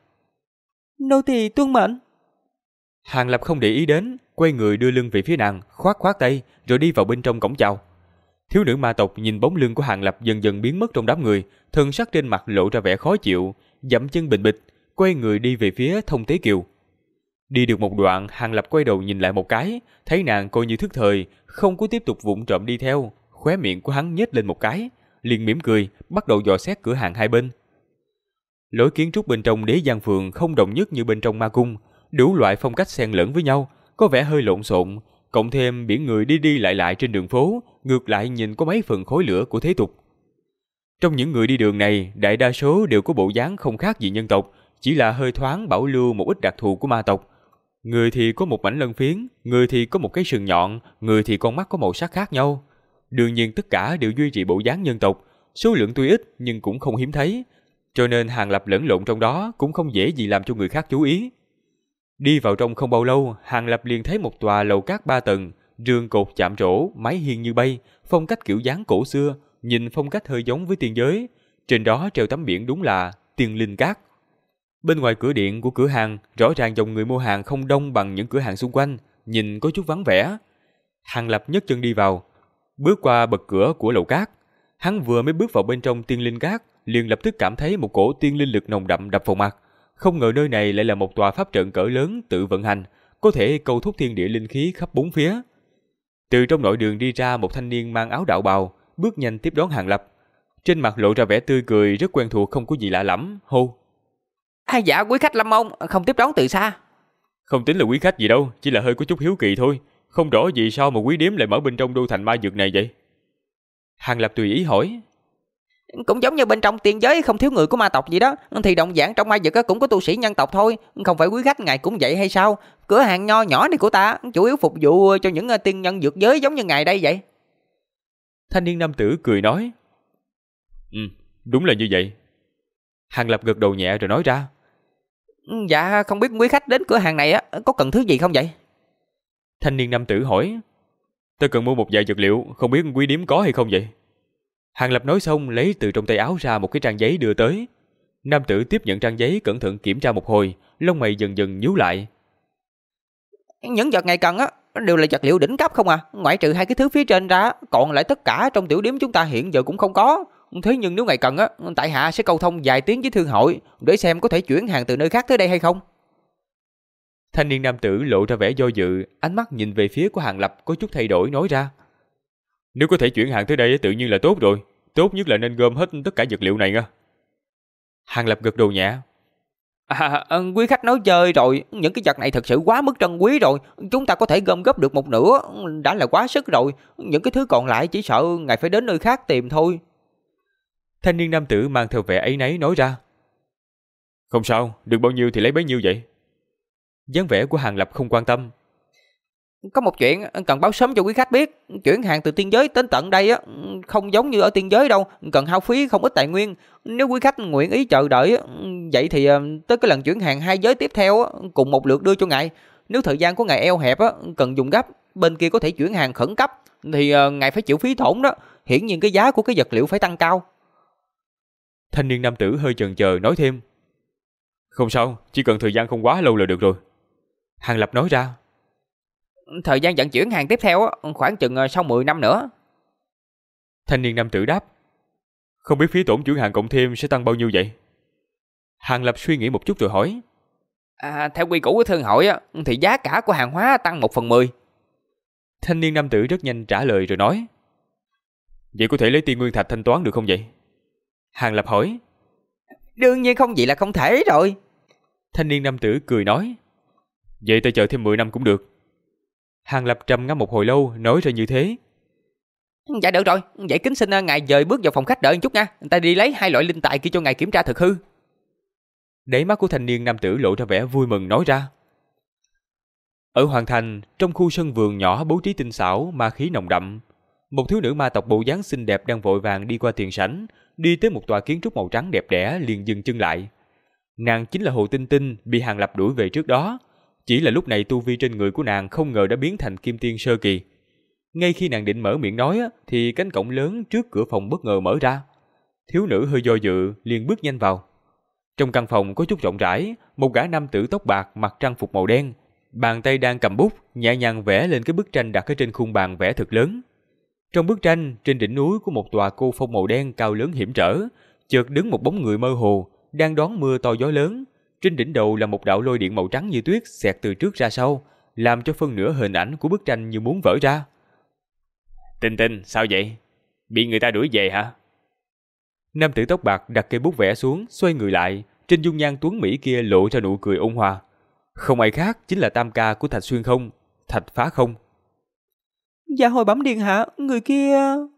Nô tỳ tuân mệnh. Hàng Lập không để ý đến, quay người đưa lưng về phía nàng, khoát khoát tay rồi đi vào bên trong cổng chào. Thiếu nữ ma tộc nhìn bóng lưng của Hàng Lập dần dần biến mất trong đám người, thân sắc trên mặt lộ ra vẻ khó chịu, dậm chân bình bịch, quay người đi về phía Thông Tế Kiều. Đi được một đoạn, Hàng Lập quay đầu nhìn lại một cái, thấy nàng coi như thức thời, không có tiếp tục vụng trộm đi theo, khóe miệng của hắn nhếch lên một cái, liền mỉm cười, bắt đầu dò xét cửa hàng hai bên. Lối kiến trúc bên trong Đế Giang Phường không đồng nhất như bên trong ma cung, đủ loại phong cách xen lẫn với nhau, có vẻ hơi lộn xộn, cộng thêm biển người đi đi lại lại trên đường phố, ngược lại nhìn có mấy phần khói lửa của thế tục. Trong những người đi đường này, đại đa số đều có bộ dáng không khác gì nhân tộc, chỉ là hơi thoáng bảo lưu một ít đặc thù của ma tộc. Người thì có một mảnh lân phiến, người thì có một cái sừng nhọn, người thì con mắt có màu sắc khác nhau. Đương nhiên tất cả đều duy trì bộ dáng nhân tộc, số lượng tuy ít nhưng cũng không hiếm thấy, cho nên Hàng Lập lẫn lộn trong đó cũng không dễ gì làm cho người khác chú ý. Đi vào trong không bao lâu, Hàng Lập liền thấy một tòa lầu cát 3 tầng, rương cột chạm trổ, mái hiên như bay, phong cách kiểu dáng cổ xưa, nhìn phong cách hơi giống với tiên giới. Trên đó treo tấm biển đúng là Tiên Linh Cát. Bên ngoài cửa điện của cửa hàng, rõ ràng dòng người mua hàng không đông bằng những cửa hàng xung quanh, nhìn có chút vắng vẻ. Hàng Lập nhấc chân đi vào, bước qua bậc cửa của lầu cát. Hắn vừa mới bước vào bên trong Tiên Linh Cát, liền lập tức cảm thấy một cổ tiên linh lực nồng đậm đập vào mặt. Không ngờ nơi này lại là một tòa pháp trận cỡ lớn tự vận hành, có thể câu thúc thiên địa linh khí khắp bốn phía. Từ trong nội đường đi ra một thanh niên mang áo đạo bào, bước nhanh tiếp đón Hàng Lập. Trên mặt lộ ra vẻ tươi cười rất quen thuộc, không có gì lạ lẫm, hô. Dạ quý khách Lâm Mông, không tiếp đón từ xa. Không tính là quý khách gì đâu, chỉ là hơi có chút hiếu kỳ thôi. Không rõ vì sao mà quý điếm lại mở bên trong đô thành ma dược này vậy? Hàng Lập tùy ý hỏi. Cũng giống như bên trong tiên giới không thiếu người của ma tộc vậy đó, thì đồng dạng trong ma dược cũng có tu sĩ nhân tộc thôi. Không phải quý khách ngài cũng vậy hay sao? Cửa hàng nho nhỏ này của ta chủ yếu phục vụ cho những tiên nhân dược giới giống như ngài đây vậy. Thanh niên nam tử cười nói. Đúng là như vậy. Hàng Lập gật đầu nhẹ rồi nói ra. Dạ không biết quý khách đến cửa hàng này có cần thứ gì không vậy? Thanh niên nam tử hỏi. Ta cần mua một vài dược liệu, không biết quý điếm có hay không vậy? Hàng Lập nói xong lấy từ trong tay áo ra một cái trang giấy đưa tới. Nam tử tiếp nhận trang giấy cẩn thận kiểm tra một hồi, lông mày dần dần nhíu lại. Những vật ngài cần đều là vật liệu đỉnh cấp không à, ngoại trừ hai cái thứ phía trên ra, còn lại tất cả trong tiểu điếm chúng ta hiện giờ cũng không có. Thế nhưng nếu ngài cần tại hạ sẽ câu thông vài tiếng với thương hội để xem có thể chuyển hàng từ nơi khác tới đây hay không. Thanh niên nam tử lộ ra vẻ do dự, ánh mắt nhìn về phía của Hàng Lập có chút thay đổi nói ra. Nếu có thể chuyển hàng tới đây tự nhiên là tốt rồi, tốt nhất là nên gom hết tất cả vật liệu này nha. Hàng Lập gật đầu nhẹ. Quý khách nói chơi rồi, những cái vật này thật sự quá mức trân quý rồi, chúng ta có thể gom góp được một nửa, đã là quá sức rồi, những cái thứ còn lại chỉ sợ ngài phải đến nơi khác tìm thôi. Thanh niên nam tử mang theo vẻ áy náy nói ra. Không sao, được bao nhiêu thì lấy bấy nhiêu vậy. Dáng vẻ của Hàng Lập không quan tâm. Có một chuyện cần báo sớm cho quý khách biết, chuyển hàng từ tiên giới đến tận đây không giống như ở tiên giới đâu, cần hao phí không ít tài nguyên. Nếu quý khách nguyện ý chờ đợi, vậy thì tới cái lần chuyển hàng 2 giới tiếp theo cùng một lượt đưa cho ngài. Nếu thời gian của ngài eo hẹp cần dùng gấp, bên kia có thể chuyển hàng khẩn cấp, thì ngài phải chịu phí tổn đó. Hiển nhiên cái giá của cái vật liệu phải tăng cao. Thanh niên nam tử hơi chần chờ nói thêm. Không sao, chỉ cần thời gian không quá lâu là được rồi. Hàng Lập nói ra. Thời gian vận chuyển hàng tiếp theo khoảng chừng sau 10 năm nữa. Thanh niên nam tử đáp. Không biết phí tổn chuyển hàng cộng thêm sẽ tăng bao nhiêu vậy? Hàng Lập suy nghĩ một chút rồi hỏi. Theo quy củ của thương hội thì giá cả của hàng hóa tăng 1/10. Thanh niên nam tử rất nhanh trả lời rồi nói. Vậy có thể lấy tiên nguyên thạch thanh toán được không vậy? Hàng Lập hỏi. Đương nhiên không, vậy là không thể rồi. Thanh niên nam tử cười nói. Vậy ta chờ thêm 10 năm cũng được. Hàng Lập trầm ngâm một hồi lâu nói ra như thế. Dạ được rồi, vậy kính xin ngài dời bước vào phòng khách đợi một chút nha, ta đi lấy 2 loại linh tài kia cho ngài kiểm tra thực hư. Đáy mắt của thanh niên nam tử lộ ra vẻ vui mừng nói ra. Ở Hoàng Thành, trong khu sân vườn nhỏ bố trí tinh xảo, ma khí nồng đậm, một thiếu nữ ma tộc bộ dáng xinh đẹp đang vội vàng đi qua tiền sảnh, đi tới một tòa kiến trúc màu trắng đẹp đẽ liền dừng chân lại. Nàng chính là Hồ Tinh Tinh bị Hàng Lập đuổi về trước đó, chỉ là lúc này tu vi trên người của nàng không ngờ đã biến thành kim tiên sơ kỳ. Ngay khi nàng định mở miệng nói thì cánh cổng lớn trước cửa phòng bất ngờ mở ra. Thiếu nữ hơi do dự liền bước nhanh vào. Trong căn phòng có chút rộng rãi, một gã nam tử tóc bạc mặc trang phục màu đen, bàn tay đang cầm bút nhẹ nhàng vẽ lên cái bức tranh đặt ở trên khung bàn vẽ thật lớn. Trong bức tranh, trên đỉnh núi của một tòa cô phong màu đen cao lớn hiểm trở, chợt đứng một bóng người mơ hồ đang đón mưa to gió lớn. Trên đỉnh đầu là một đạo lôi điện màu trắng như tuyết xẹt từ trước ra sau, làm cho phân nửa hình ảnh của bức tranh như muốn vỡ ra. Tinh Tinh, sao vậy? Bị người ta đuổi về hả? Nam tử tóc bạc đặt cây bút vẽ xuống, xoay người lại, trên dung nhan tuấn mỹ kia lộ ra nụ cười ôn hòa. Không ai khác chính là tam ca của Thạch Xuyên Không, Thạch Phá Không. Dạ hồi bẩm điện hạ, người kia...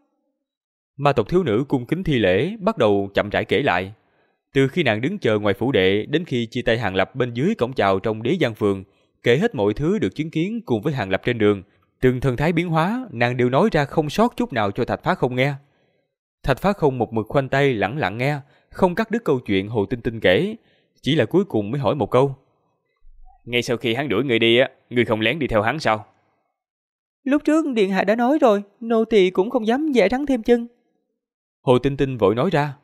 Ma tộc thiếu nữ cung kính thi lễ, bắt đầu chậm rãi kể lại. Từ khi nàng đứng chờ ngoài phủ đệ đến khi chia tay Hàng Lập bên dưới cổng chào trong Đế Giang Phường, kể hết mọi thứ được chứng kiến cùng với Hàng Lập trên đường, từng thần thái biến hóa, nàng đều nói ra không sót chút nào cho Thạch Phá Không nghe. Thạch Phá Không một mực khoanh tay lẳng lặng nghe, không cắt đứt câu chuyện Hồ Tinh Tinh kể, chỉ là cuối cùng mới hỏi một câu. Ngay sau khi hắn đuổi người đi người không lén đi theo hắn sao? Lúc trước điện hạ đã nói rồi, nô tỳ cũng không dám dễ rắn thêm chân. Hồ Tinh Tinh vội nói ra.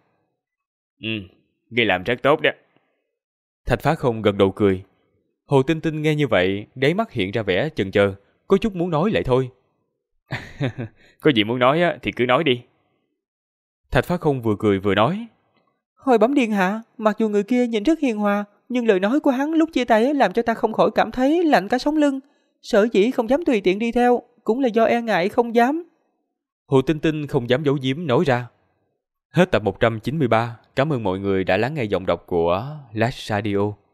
Ngươi làm rất tốt đó. Thạch Phá Không gật đầu cười. Hồ Tinh Tinh nghe như vậy, đáy mắt hiện ra vẻ chần chờ, có chút muốn nói lại thôi. Có gì muốn nói thì cứ nói đi. Thạch Phá Không vừa cười vừa nói. Hồi bẩm điện hạ, mặc dù người kia nhìn rất hiền hòa, nhưng lời nói của hắn lúc chia tay làm cho ta không khỏi cảm thấy lạnh cả sống lưng. Sở dĩ không dám tùy tiện đi theo, cũng là do e ngại không dám. Hồ Tinh Tinh không dám giấu giếm nói ra. Hết tập 193, cảm ơn mọi người đã lắng nghe giọng đọc của Flash Radio.